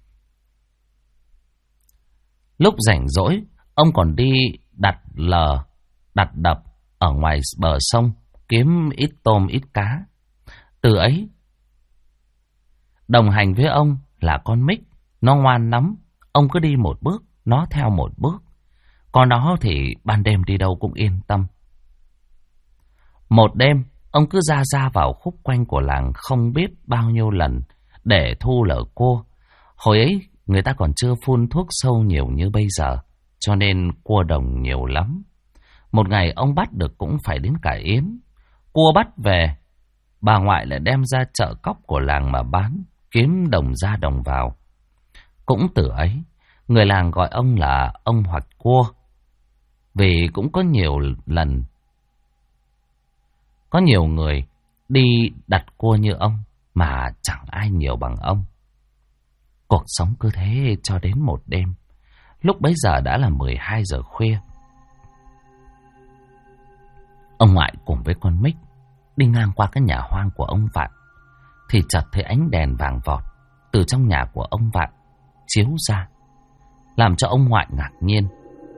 Lúc rảnh rỗi, ông còn đi đặt đập ở ngoài bờ sông, kiếm ít tôm ít cá. Từ ấy, đồng hành với ông là con Mích, nó ngoan lắm, ông cứ đi một bước, nó theo một bước. Còn nó thì ban đêm đi đâu cũng yên tâm. Một đêm, ông cứ ra vào khúc quanh của làng không biết bao nhiêu lần để thu lỡ cua. Hồi ấy, người ta còn chưa phun thuốc sâu nhiều như bây giờ, cho nên cua đồng nhiều lắm. Một ngày ông bắt được cũng phải đến cả yến. Cua bắt về, bà ngoại lại đem ra chợ cóc của làng mà bán, kiếm đồng ra đồng vào. Cũng từ ấy, người làng gọi ông là ông Hoạch Cua. Vì cũng có nhiều lần, có nhiều người đi đặt cua như ông mà chẳng ai nhiều bằng ông. Cuộc sống cứ thế cho đến một đêm. Lúc bấy giờ đã là 12 giờ khuya. Ông ngoại cùng với con Mích đi ngang qua cái nhà hoang của ông Vạn, thì chợt thấy ánh đèn vàng vọt từ trong nhà của ông Vạn chiếu ra, làm cho ông ngoại ngạc nhiên.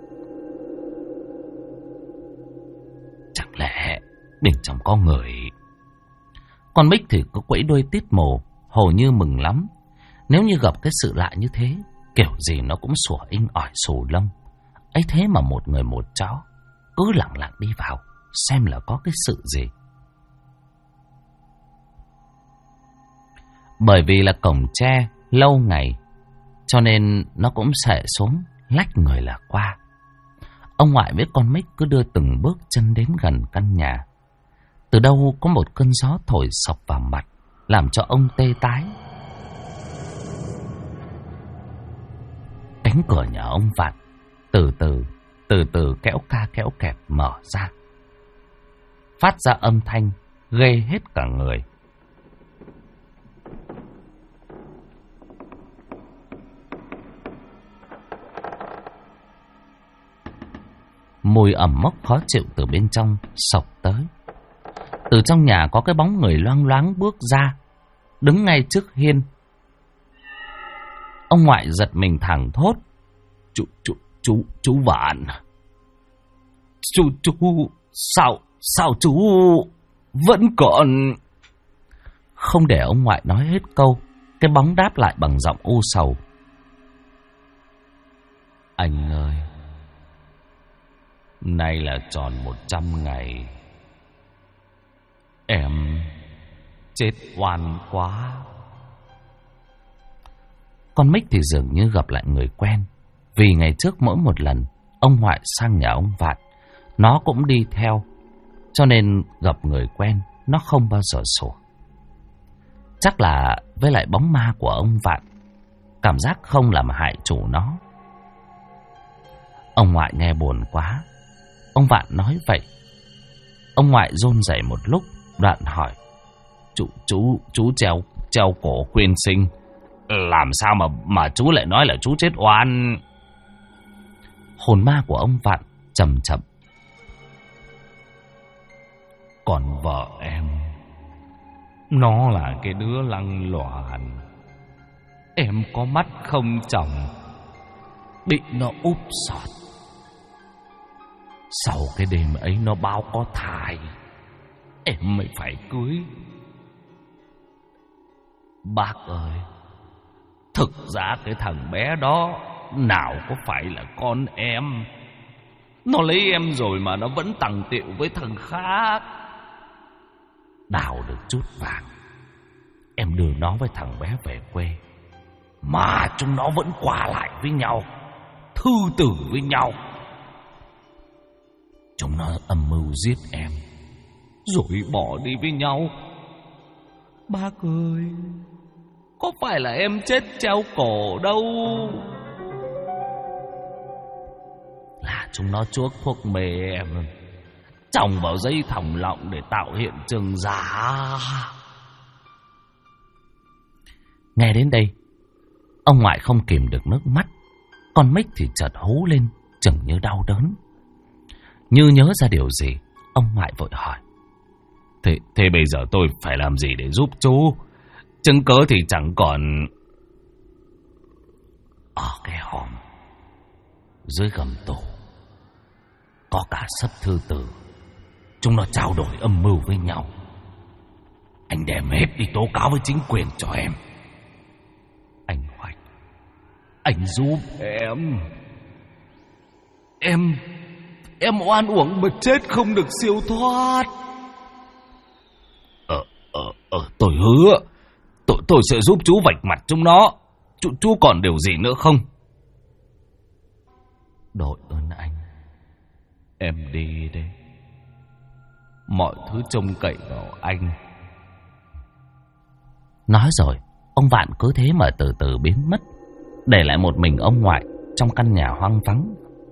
Chẳng lẽ bên trong có người? Con Mích thì có quẫy đuôi tít mồ, hồ như mừng lắm. Nếu như gặp cái sự lạ như thế, kiểu gì nó cũng sủa inh ỏi xù lông. Ấy thế mà một người một chó cứ lặng lặng đi vào xem là có cái sự gì. Bởi vì là cổng tre lâu ngày, cho nên nó cũng xệ xuống lách người là qua. Ông ngoại với con Mích cứ đưa từng bước chân đến gần căn nhà. Từ đâu có một cơn gió thổi sộc vào mặt, làm cho ông tê tái. Cánh cửa nhà ông Vạn từ từ kéo ca kéo kẹt mở ra, phát ra âm thanh ghê hết cả người. Mùi ẩm mốc khó chịu từ bên trong xộc tới. Từ trong nhà có cái bóng người loang loáng bước ra, đứng ngay trước hiên. Ông ngoại giật mình thẳng thốt: Chú Vạn. Chú sao chú vẫn còn... Không để ông ngoại nói hết câu, cái bóng đáp lại bằng giọng u sầu: Anh ơi, nay là tròn 100 ngày. Em chết oan quá. Con Mích thì dường như gặp lại người quen. Vì ngày trước mỗi một lần ông ngoại sang nhà ông Vạn, nó cũng đi theo, cho nên gặp người quen nó không bao giờ sủa. Chắc là với lại bóng ma của ông Vạn, cảm giác không làm hại chủ nó. Ông ngoại nghe buồn quá. Ông Vạn nói vậy. Ông ngoại run rẩy một lúc, đoạn hỏi: Chú treo cổ quyên sinh, làm sao mà chú lại nói là chú chết oan? Hồn ma của ông Vạn chậm chậm: Còn vợ em, nó là cái đứa lăng loàn. Em có mắt không chồng, bị nó úp sọt. Sau cái đêm ấy nó báo có thai, em mới phải cưới. Bác ơi, thực ra cái thằng bé đó nào có phải là con em. Nó lấy em rồi mà nó vẫn tằng tiệu với thằng khác. Đào được chút vàng, em đưa nó với thằng bé về quê, mà chúng nó vẫn qua lại với nhau, thư tử với nhau. Chúng nó âm mưu giết em, rồi bỏ đi với nhau. Bác ơi, có phải là em chết treo cổ đâu. Là chúng nó chuốc thuốc mê em, chồng vào dây thòng lọng để tạo hiện trường giả. Nghe đến đây, ông ngoại không kìm được nước mắt. Con Mích thì chợt hú lên, chừng như đau đớn. Như nhớ ra điều gì, ông ngoại vội hỏi. Thế bây giờ tôi phải làm gì để giúp chú? Chứng cớ thì chẳng còn. Ở cái hòm dưới gầm tủ có cả sấp thư từ. Chúng nó trao đổi âm mưu với nhau. Anh đem hết đi tố cáo với chính quyền cho em. Anh Hoạch, anh giúp em. Em oan uổng mà chết không được siêu thoát. Tôi hứa tôi sẽ giúp chú vạch mặt chúng nó. Chú còn điều gì nữa không? Đội ơn anh. Em đi đây. Mọi thứ trông cậy vào anh. Nói rồi, ông Vạn cứ thế mà từ từ biến mất, để lại một mình ông ngoại trong căn nhà hoang vắng.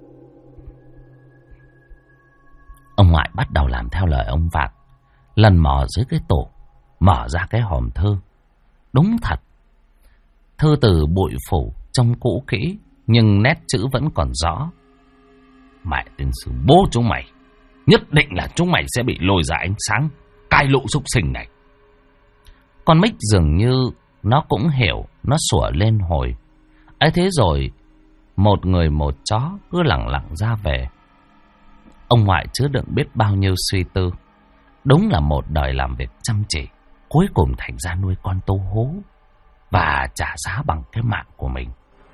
Ông ngoại bắt đầu làm theo lời ông Vạn, lần mò dưới cái tủ, mở ra cái hòm thư. Đúng thật, thư từ bụi phủ, trông cũ kỹ, nhưng nét chữ vẫn còn rõ. Mẹ tiên sư bố chúng mày, nhất định là chúng mày sẽ bị lôi ra ánh sáng, cai lũ súc sinh này. Con Mích dường như nó cũng hiểu, nó sủa lên hồi. Ấy thế rồi, một người một chó cứ lẳng lặng ra về. Ông ngoại chứa đựng biết bao nhiêu suy tư. Đúng là một đời làm việc chăm chỉ, cuối cùng thành ra nuôi con tu hú và trả giá bằng cái mạng của mình.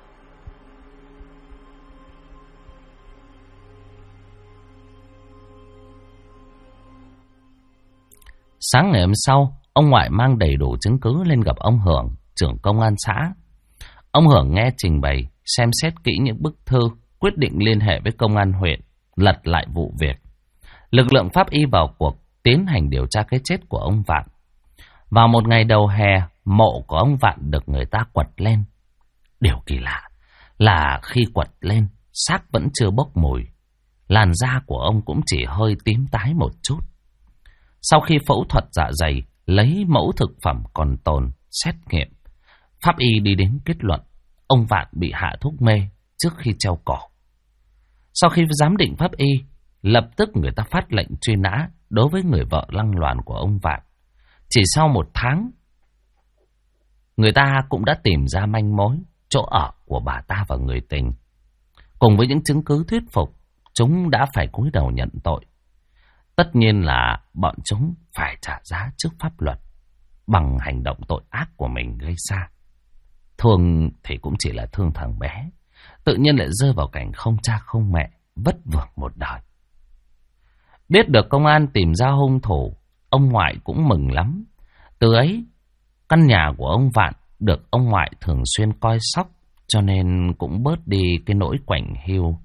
Sáng ngày hôm sau, ông ngoại mang đầy đủ chứng cứ lên gặp ông Hưởng, trưởng công an xã. Ông Hưởng nghe trình bày, xem xét kỹ những bức thư, quyết định liên hệ với công an huyện, lật lại vụ việc. Lực lượng pháp y vào cuộc, tiến hành điều tra cái chết của ông Vạn. Vào một ngày đầu hè, mộ của ông Vạn được người ta quật lên. Điều kỳ lạ là khi quật lên, xác vẫn chưa bốc mùi. Làn da của ông cũng chỉ hơi tím tái một chút. Sau khi phẫu thuật dạ dày, lấy mẫu thực phẩm còn tồn, xét nghiệm, pháp y đi đến kết luận ông Vạn bị hạ thuốc mê trước khi treo cổ. Sau khi giám định pháp y, lập tức người ta phát lệnh truy nã đối với người vợ lăng loàn của ông Vạn. Chỉ sau 1 tháng, người ta cũng đã tìm ra manh mối chỗ ở của bà ta và người tình. Cùng với những chứng cứ thuyết phục, chúng đã phải cúi đầu nhận tội. Tất nhiên là bọn chúng phải trả giá trước pháp luật bằng hành động tội ác của mình gây ra. Thương thì cũng chỉ là thương thằng bé, tự nhiên lại rơi vào cảnh không cha không mẹ, vất vưởng một đời. Biết được công an tìm ra hung thủ, ông ngoại cũng mừng lắm. Từ ấy, căn nhà của ông Vạn được ông ngoại thường xuyên coi sóc, cho nên cũng bớt đi cái nỗi quạnh hiu.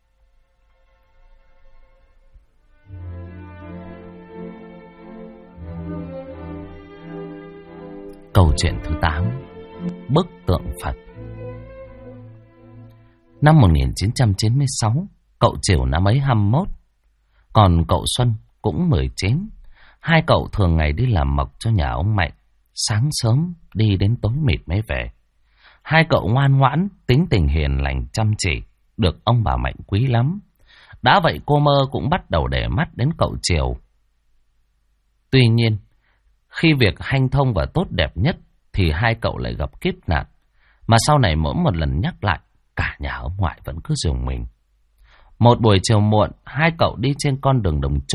Câu chuyện thứ 8: Bức tượng Phật. Năm 1996, cậu Chiểu năm ấy 21, còn cậu Xuân cũng 19. Hai cậu thường ngày đi làm mộc cho nhà ông Mạnh, sáng sớm đi đến tối mịt mới về. Hai cậu ngoan ngoãn, tính tình hiền lành chăm chỉ, được ông bà Mạnh quý lắm. Đã vậy cô Mơ cũng bắt đầu để mắt đến cậu Chiểu. Tuy nhiên, khi việc hanh thông và tốt đẹp nhất thì hai cậu lại gặp kiếp nạn, mà sau này mỗi một lần nhắc lại, cả nhà ông ngoại vẫn cứ rùng mình. Một buổi chiều muộn, hai cậu đi trên con đường Đồng Châu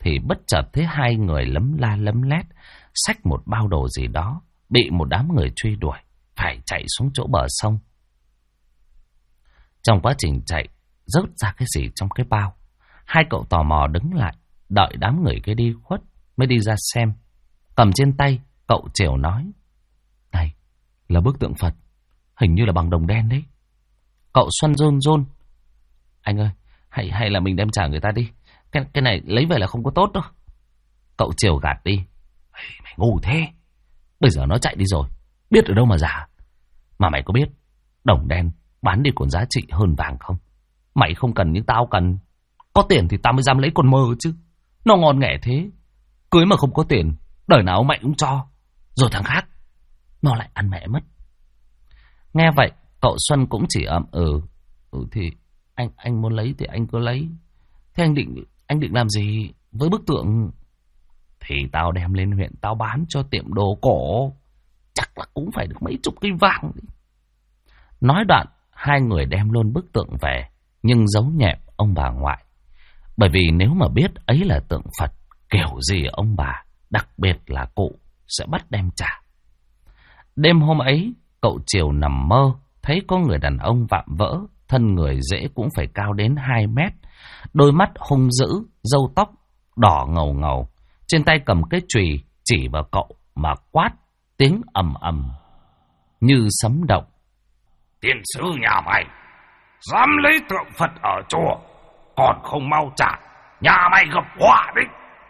thì bất chợt thấy hai người lấm la lấm lét xách một bao đồ gì đó, bị một đám người truy đuổi, phải chạy xuống chỗ bờ sông. Trong quá trình chạy, rớt ra cái gì trong cái bao. Hai cậu tò mò đứng lại, đợi đám người kia đi khuất mới đi ra xem. Cầm trên tay, cậu Triều nói: "Này, là bức tượng Phật, hình như là bằng đồng đen đấy." Cậu Xuân run run: "Anh ơi, hay là mình đem trả người ta đi. Cái này lấy về là không có tốt đâu." Cậu Triều gạt đi: "Mày ngu thế, bây giờ nó chạy đi rồi, biết ở đâu mà giả. Mà mày có biết đồng đen bán đi còn giá trị hơn vàng không? Mày không cần nhưng tao cần. Có tiền thì tao mới dám lấy con mơ chứ. Nó ngon nghẻ thế, cưới mà không có tiền, đời nào mày cũng cho. Rồi thằng khác, nó lại ăn mẹ mất." Nghe vậy, cậu Xuân cũng chỉ ậm ừ. Thì anh muốn lấy thì anh cứ lấy. Thế anh định làm gì với bức tượng? Thì tao đem lên huyện tao bán cho tiệm đồ cổ, chắc là cũng phải được mấy chục cây vàng. Nói đoạn, hai người đem luôn bức tượng về, nhưng giấu nhẹm ông bà ngoại. Bởi vì nếu mà biết ấy là tượng Phật, kiểu gì ông bà, đặc biệt là cụ, sẽ bắt đem trả. Đêm hôm ấy, cậu Triều nằm mơ, thấy có người đàn ông vạm vỡ, thân người dễ cũng phải cao đến 2 mét, đôi mắt hung dữ, râu tóc đỏ ngầu ngầu, trên tay cầm cái chùy chỉ vào cậu mà quát, tiếng ầm ầm như sấm động: "Tiên sư nhà mày dám lấy tượng Phật ở chùa, còn không mau trả, nhà mày gặp họa đấy."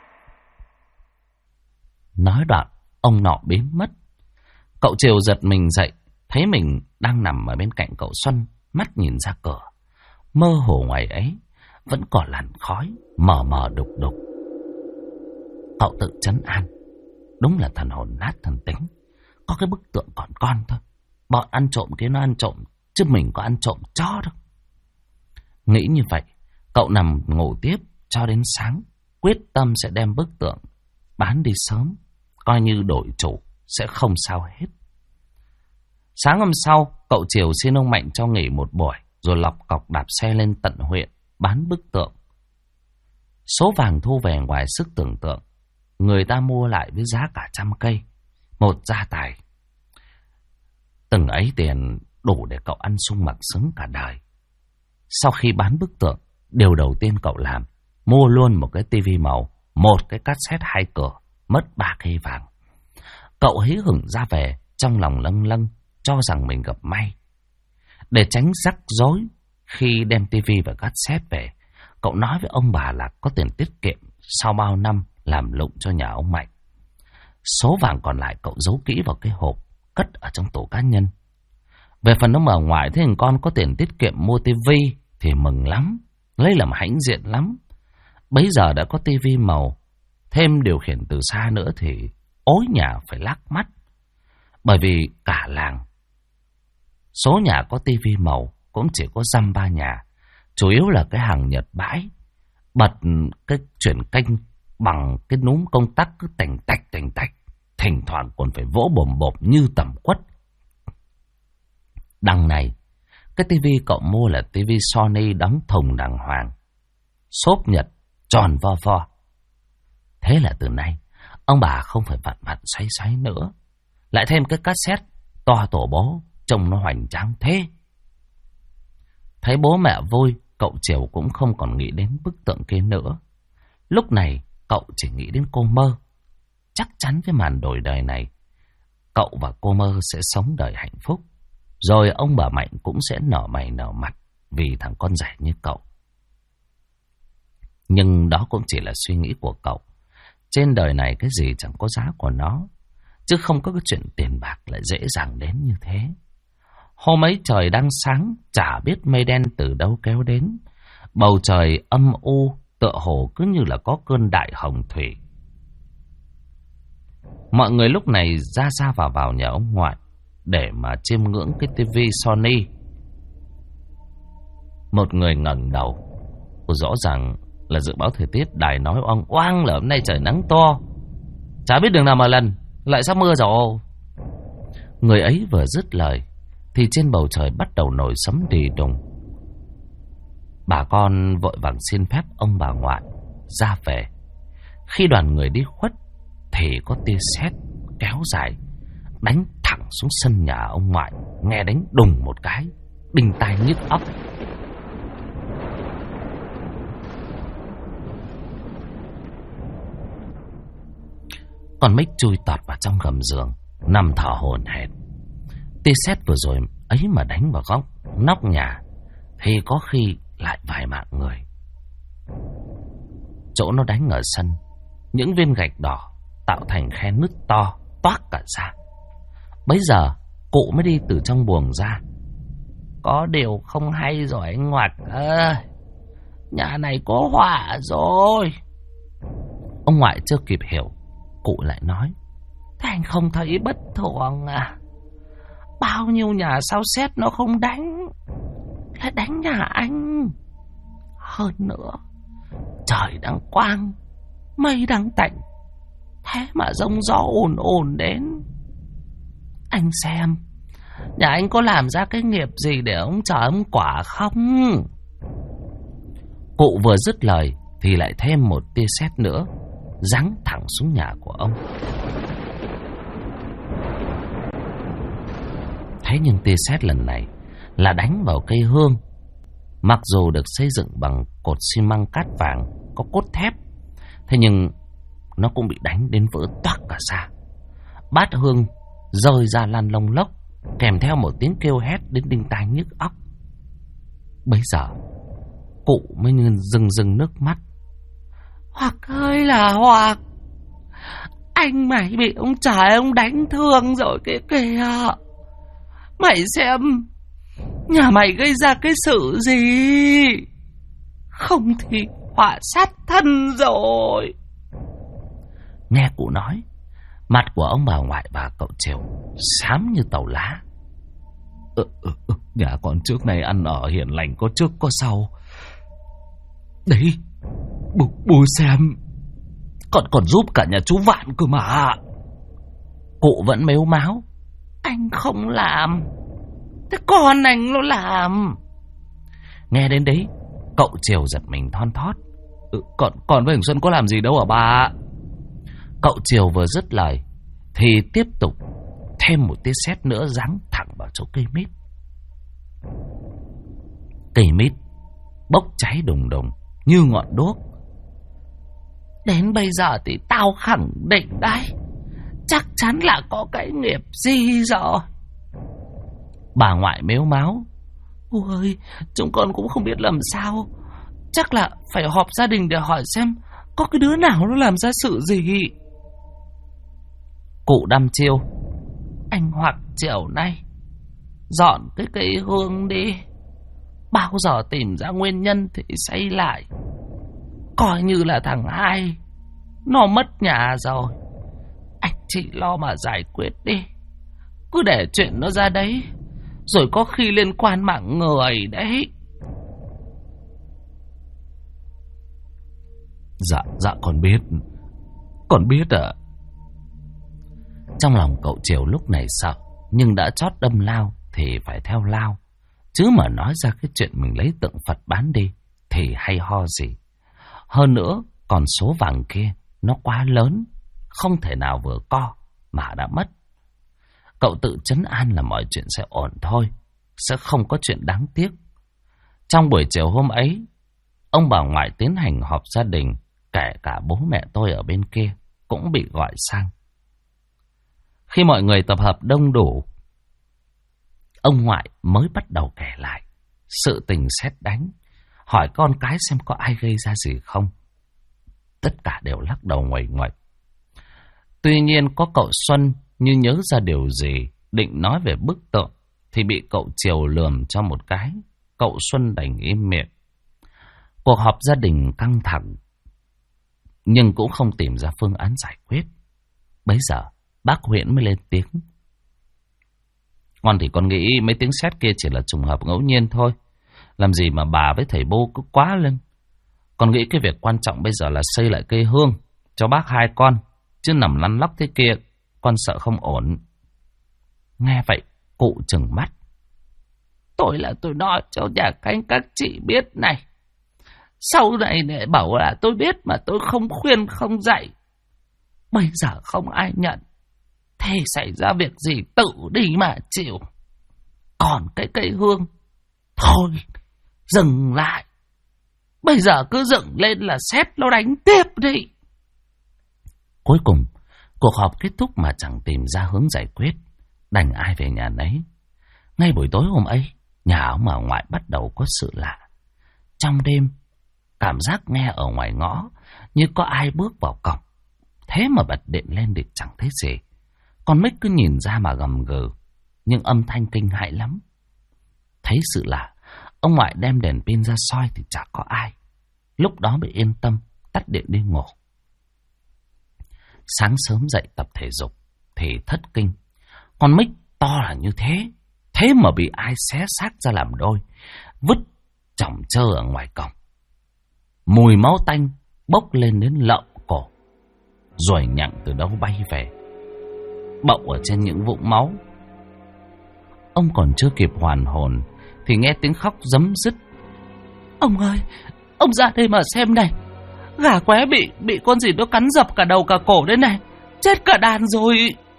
Nói đoạn, ông nọ biến mất. Cậu Triều giật mình dậy, thấy mình đang nằm ở bên cạnh cậu Xuân, mắt nhìn ra cửa. Mơ hồ ngoài ấy vẫn còn làn khói mờ mờ đục đục. Cậu tự trấn an, đúng là thần hồn nát thần tính, có cái bức tượng còn con thôi. Bọn ăn trộm kia nó ăn trộm, chứ mình có ăn trộm chó đâu. Nghĩ như vậy, cậu nằm ngủ tiếp cho đến sáng, quyết tâm sẽ đem bức tượng bán đi sớm, coi như đổi chủ, sẽ không sao hết. Sáng hôm sau, cậu Triều xin ông Mạnh cho nghỉ một buổi, rồi lọc cọc đạp xe lên tận huyện bán bức tượng. Số vàng thu về ngoài sức tưởng tượng, người ta mua lại với giá cả 100 cây, một gia tài. Từng ấy tiền đủ để cậu ăn sung mặc sướng cả đời. Sau khi bán bức tượng, điều đầu tiên cậu làm, mua luôn một cái tivi màu, một cái cassette 2 cửa, mất 3 cây vàng. Cậu hí hửng ra về, trong lòng lâng lâng, cho rằng mình gặp may. Để tránh rắc rối khi đem tivi và cassette về, cậu nói với ông bà là có tiền tiết kiệm sau bao năm làm lụng cho nhà ông Mạnh. Số vàng còn lại cậu giấu kỹ vào cái hộp, cất ở trong tủ cá nhân. Về phần ông bà ngoại thấy thằng con có tiền tiết kiệm mua tivi thì mừng lắm, lấy làm hãnh diện lắm. Bấy giờ đã có tivi màu, thêm điều khiển từ xa nữa thì ối nhà phải lắc mắt. Bởi vì cả làng, số nhà có tivi màu cũng chỉ có dăm ba nhà, chủ yếu là cái hàng Nhật bãi. Bật cái chuyển kênh bằng cái núm công tắc cứ tành tạch, thỉnh thoảng còn phải vỗ bồm bộp như tẩm quất. Đằng này, cái tivi cậu mua là tivi Sony đóng thùng đàng hoàng, xốp Nhật tròn vo vo. Thế là từ nay, ông bà không phải vặn vặn xoáy nữa. Lại thêm cái cassette to tổ bố, trông nó hoành tráng thế. Thấy bố mẹ vui, cậu Triều cũng không còn nghĩ đến bức tượng kia nữa. Lúc này, cậu chỉ nghĩ đến cô Mơ. Chắc chắn với màn đổi đời này, cậu và cô Mơ sẽ sống đời hạnh phúc. Rồi ông bà Mạnh cũng sẽ nở mày nở mặt vì thằng con rể như cậu. Nhưng đó cũng chỉ là suy nghĩ của cậu. Trên đời này cái gì chẳng có giá của nó, chứ không có cái chuyện tiền bạc lại dễ dàng đến như thế. Hôm ấy trời đang sáng, chả biết mây đen từ đâu kéo đến. Bầu trời âm u, tựa hồ cứ như là có cơn đại hồng thủy. Mọi người lúc này ra vào nhà ông ngoại để mà chiêm ngưỡng cái tivi Sony. Một người ngẩng đầu, rõ ràng là dự báo thời tiết đài nói oang oang là hôm nay trời nắng to, chả biết đường nào mà lần, lại sắp mưa rồi. Người ấy vừa dứt lời thì trên bầu trời bắt đầu nổi sấm đì đùng. Bà con vội vàng xin phép ông bà ngoại ra về. Khi đoàn người đi khuất thì có tia sét kéo dài đánh thẳng xuống sân nhà ông ngoại, nghe đánh đùng một cái, đinh tai nhức óc. Con Mích chui tọt vào trong gầm giường, nằm thở hổn hển. Tia sét vừa rồi ấy mà đánh vào góc nóc nhà thì có khi lại vài mạng người. Chỗ nó đánh ở sân, những viên gạch đỏ tạo thành khe nứt to toác cả ra. Bấy giờ cụ mới đi từ trong buồng ra. Có điều không hay rồi anh Ngoạc ơi, nhà này có họa rồi. Ông ngoại chưa kịp hiểu, cụ lại nói: Thế anh không thấy bất thường à? Bao nhiêu nhà sao sét nó không đánh, lại đánh nhà anh. Hơn nữa, trời đang quang, mây đang tạnh, thế mà giông gió ồn ồn đến. Anh xem, nhà anh có làm ra cái nghiệp gì để ông trời ông quả không? Cụ vừa dứt lời thì lại thêm một tia sét nữa giáng thẳng xuống nhà của ông. Thế nhưng tia sét lần này là đánh vào cây hương. Mặc dù được xây dựng bằng cột xi măng cát vàng có cốt thép, thế nhưng nó cũng bị đánh đến vỡ toác cả ra. Bát hương rơi ra lăn lông lốc, kèm theo một tiếng kêu hét đến đinh tai nhức óc. Bấy giờ cụ mới rưng rưng nước mắt. Hoặc ơi là Hoặc, anh mày bị ông trời ông đánh thương rồi kìa. Mày xem, nhà mày gây ra cái sự gì? Không thì họa sát thân rồi. Nghe cụ nói, mặt của ông bà ngoại và cậu Triều xám như tàu lá. Nhà con trước này ăn ở hiền lành, có trước có sau. Đấy, bố xem, còn giúp cả nhà chú Vạn cơ mà. Cụ vẫn mếu máo. Anh không làm, thế con anh nó làm. Nghe đến đấy, cậu Triều giật mình thon thót. Còn với thằng Xuân có làm gì đâu hả bà? Cậu Triều vừa dứt lời thì tiếp tục thêm một tia sét nữa giáng thẳng vào chỗ cây mít. Cây mít bốc cháy đùng đùng như ngọn đuốc. Đến bây giờ thì tao khẳng định đấy, chắc chắn là có cái nghiệp gì rồi. Bà ngoại mếu máo. Ôi, chúng con cũng không biết làm sao. Chắc là phải họp gia đình để hỏi xem có cái đứa nào nó làm ra sự gì. Cụ đăm chiêu. Anh Hoặc chiều nay dọn cái cây hương đi, bao giờ tìm ra nguyên nhân thì xây lại. Coi như là thằng Hai nó mất nhà rồi, anh chị lo mà giải quyết đi. Cứ để chuyện nó ra đấy, rồi có khi liên quan mạng người đấy. Dạ con biết ạ. Trong lòng cậu Triều lúc này sợ, nhưng đã chót đâm lao thì phải theo lao. Chứ mà nói ra cái chuyện mình lấy tượng Phật bán đi thì hay ho gì. Hơn nữa, còn số vàng kia nó quá lớn, không thể nào vừa co mà đã mất. Cậu tự trấn an là mọi chuyện sẽ ổn thôi, sẽ không có chuyện đáng tiếc. Trong buổi chiều hôm ấy, ông bà ngoại tiến hành họp gia đình, kể cả bố mẹ tôi ở bên kia cũng bị gọi sang. Khi mọi người tập hợp đông đủ, ông ngoại mới bắt đầu kể lại sự tình sét đánh, hỏi con cái xem có ai gây ra gì không. Tất cả đều lắc đầu nguầy nguậy. Tuy nhiên có cậu Xuân như nhớ ra điều gì, định nói về bức tượng thì bị cậu Triều lườm cho một cái. Cậu Xuân đành im miệng. Cuộc họp gia đình căng thẳng, nhưng cũng không tìm ra phương án giải quyết. Bấy giờ bác Huyễn mới lên tiếng. Con thì con nghĩ mấy tiếng sét kia chỉ là trùng hợp ngẫu nhiên thôi. Làm gì mà bà với thầy Bô cứ quá lên. Con nghĩ cái việc quan trọng bây giờ là xây lại cây hương cho bác hai con, chứ nằm lăn lóc thế kia con sợ không ổn. Nghe vậy cụ trừng mắt. Tôi nói cho nhà Khánh các chị biết này, Sau này để bảo là tôi biết mà tôi không khuyên không dạy. Bây giờ không ai nhận. Thế xảy ra việc gì tự đi mà chịu. Còn cái cây hương, thôi, dừng lại. Bây giờ cứ dựng lên là xét nó đánh tiếp đi. Cuối cùng, cuộc họp kết thúc mà chẳng tìm ra hướng giải quyết. Đành ai về nhà nấy. Ngay buổi tối hôm ấy, nhà ông bà ngoại bắt đầu có sự lạ. Trong đêm, cảm giác nghe ở ngoài ngõ như có ai bước vào cổng. Thế mà bật điện lên thì chẳng thấy gì. Con Mích cứ nhìn ra mà gầm gừ, nhưng âm thanh kinh hãi lắm. Thấy sự lạ, ông ngoại đem đèn pin ra soi thì chả có ai. Lúc đó mới yên tâm, tắt điện đi ngủ. Sáng sớm dậy tập thể dục thì thất kinh. Con Mích to là như thế, thế mà bị ai xé xác ra làm đôi, vứt chỏng trơ ở ngoài cổng. Mùi máu tanh bốc lên đến lợm cổ, rồi nhặng từ đâu bay về, bậu ở trên những vũng máu. Ông còn chưa kịp hoàn hồn thì nghe tiếng khóc rấm rứt. Ông ơi, ông ra đây mà xem này. Gà qué bị con gì nó cắn dập cả đầu cả cổ đấy này. Chết cả đàn rồi.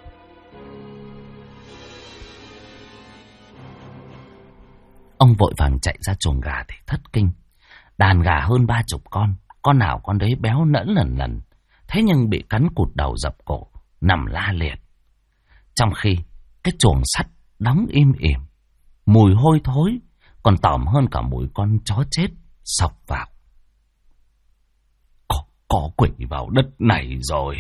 Ông vội vàng chạy ra chuồng gà thì thất kinh. Đàn gà hơn 30 con nào con đấy béo nẫn lần. Thế nhưng bị cắn cụt đầu dập cổ, nằm la liệt. Trong khi cái chuồng sắt đóng im ỉm, mùi hôi thối còn tởm hơn cả mùi con chó chết xộc vào. Có quỷ vào đất này rồi.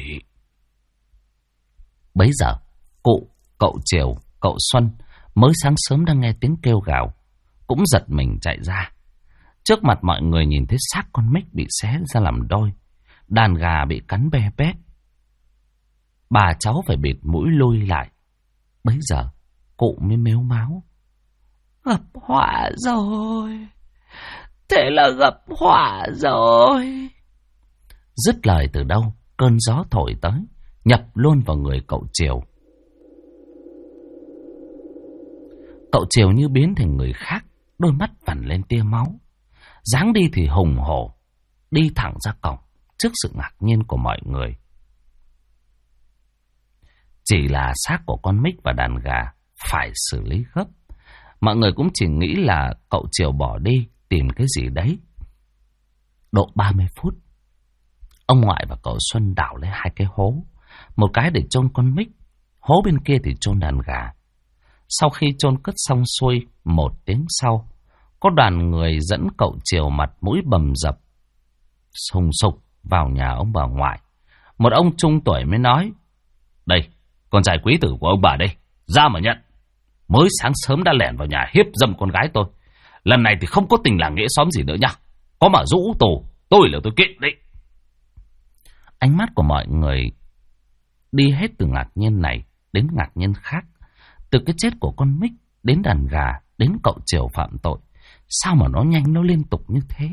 Bấy giờ cụ, cậu Triều, cậu Xuân mới sáng sớm đang nghe tiếng kêu gào, cũng giật mình chạy ra. Trước mặt mọi người nhìn thấy xác con Mích bị xé ra làm đôi, đàn gà bị cắn be bét. Bà cháu phải bịt mũi lui lại. Bấy giờ cụ mới mếu máo. Gặp họa rồi. Thế là gặp họa rồi. Dứt lời từ đâu, cơn gió thổi tới, nhập luôn vào người cậu Triều. Cậu Triều như biến thành người khác, đôi mắt vằn lên tia máu. Dáng đi thì hùng hổ, đi thẳng ra cổng trước sự ngạc nhiên của mọi người. Chỉ là xác của con Mích và đàn gà phải xử lý gấp. Mọi người cũng chỉ nghĩ là cậu Triều bỏ đi tìm cái gì đấy. Độ 30 phút, ông ngoại và cậu Xuân đào lấy 2 cái hố. Một cái để chôn con Mích, hố bên kia thì chôn đàn gà. Sau khi chôn cất xong xuôi, 1 tiếng sau, có đoàn người dẫn cậu Triều mặt mũi bầm dập, sùng sục vào nhà ông bà ngoại. Một ông trung tuổi mới nói: "Đây, con trai quý tử của ông bà đây, ra mà nhận. Mới sáng sớm đã lẻn vào nhà hiếp dâm con gái tôi. Lần này thì không có tình làng nghĩa xóm gì nữa nha. Có mà rũ tù, tôi là tôi kiện đấy." Ánh mắt của mọi người đi hết từ ngạc nhiên này đến ngạc nhiên khác. Từ cái chết của con Mích đến đàn gà đến cậu Triều phạm tội. Sao mà nó nhanh, nó liên tục như thế?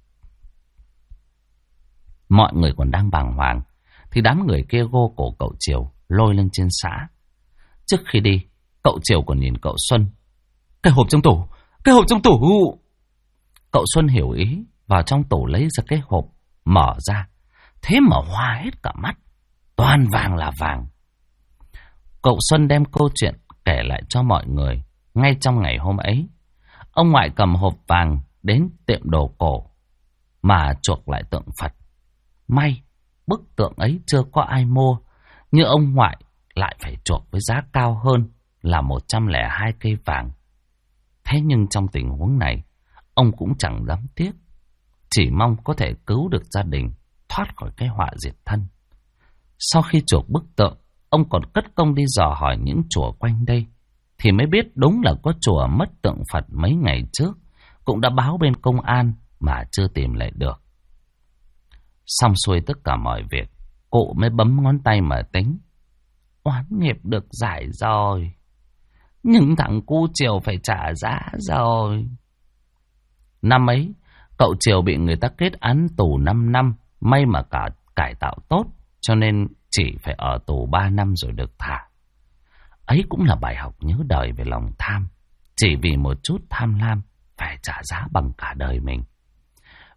Mọi người còn đang bàng hoàng thì đám người kia gô cổ cậu Triều lôi lên trên xã. Trước khi đi, cậu Triều còn nhìn cậu Xuân: "Cái hộp trong tủ, cái hộp trong tủ." Cậu Xuân hiểu ý, vào trong tủ lấy ra cái hộp, mở ra. Thế mà hoa hết cả mắt, toàn vàng là vàng. Cậu Xuân đem câu chuyện kể lại cho mọi người. Ngay trong ngày hôm ấy, ông ngoại cầm hộp vàng đến tiệm đồ cổ mà chuộc lại tượng Phật. May bức tượng ấy chưa có ai mua, nhưng ông ngoại lại phải chuộc với giá cao hơn là 102 cây vàng. Thế nhưng trong tình huống này, ông cũng chẳng dám tiếc, chỉ mong có thể cứu được gia đình thoát khỏi cái họa diệt thân. Sau khi chuộc bức tượng, ông còn cất công đi dò hỏi những chùa quanh đây, thì mới biết đúng là có chùa mất tượng Phật mấy ngày trước, cũng đã báo bên công an mà chưa tìm lại được. Xong xuôi tất cả mọi việc, cụ mới bấm ngón tay mà tính. Oán nghiệp được giải rồi, nhưng thằng cu Triều phải trả giá rồi. Năm ấy, cậu Triều bị người ta kết án tù 5 năm, may mà cả cải tạo tốt, cho nên chỉ phải ở tù 3 năm rồi được thả. Ấy cũng là bài học nhớ đời về lòng tham, chỉ vì một chút tham lam phải trả giá bằng cả đời mình.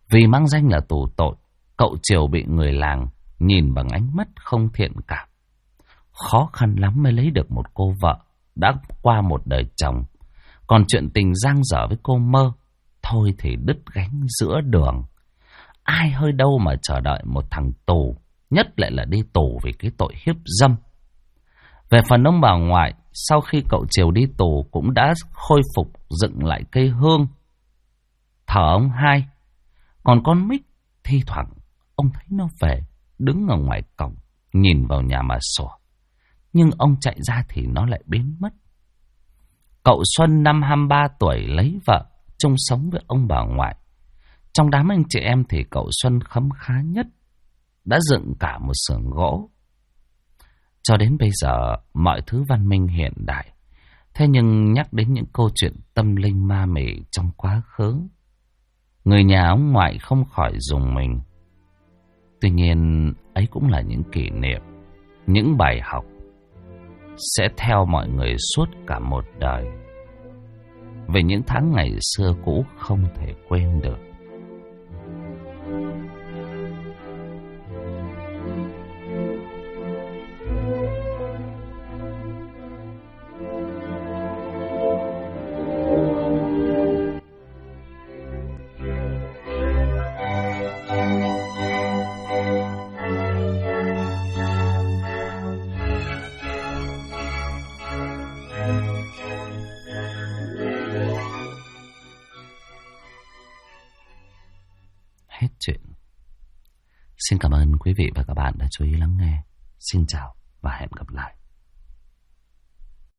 Vì mang danh là tù tội, cậu Triều bị người làng nhìn bằng ánh mắt không thiện cảm. Khó khăn lắm mới lấy được một cô vợ đã qua một đời chồng. Còn chuyện tình giang dở với cô Mơ, thôi thì đứt gánh giữa đường. Ai hơi đâu mà chờ đợi một thằng tù, nhất lại là đi tù vì cái tội hiếp dâm. Về phần ông bà ngoại, sau khi cậu Triều đi tù cũng đã khôi phục dựng lại cây hương thờ ông hai. Còn con Mích, thi thoảng ông thấy nó về, đứng ở ngoài cổng, nhìn vào nhà mà sủa. Nhưng ông chạy ra thì nó lại biến mất. Cậu Xuân năm 23 tuổi lấy vợ, chung sống với ông bà ngoại. Trong đám anh chị em thì cậu Xuân khấm khá nhất, đã dựng cả một xưởng gỗ. Cho đến bây giờ, mọi thứ văn minh hiện đại. Thế nhưng nhắc đến những câu chuyện tâm linh ma mị trong quá khứ, người nhà ông ngoại không khỏi rùng mình. Tuy nhiên, ấy cũng là những kỷ niệm, những bài học sẽ theo mọi người suốt cả một đời, về những tháng ngày xưa cũ không thể quên được. Hết chuyện. Xin cảm ơn quý vị và các bạn đã chú ý lắng nghe. Xin chào và hẹn gặp lại.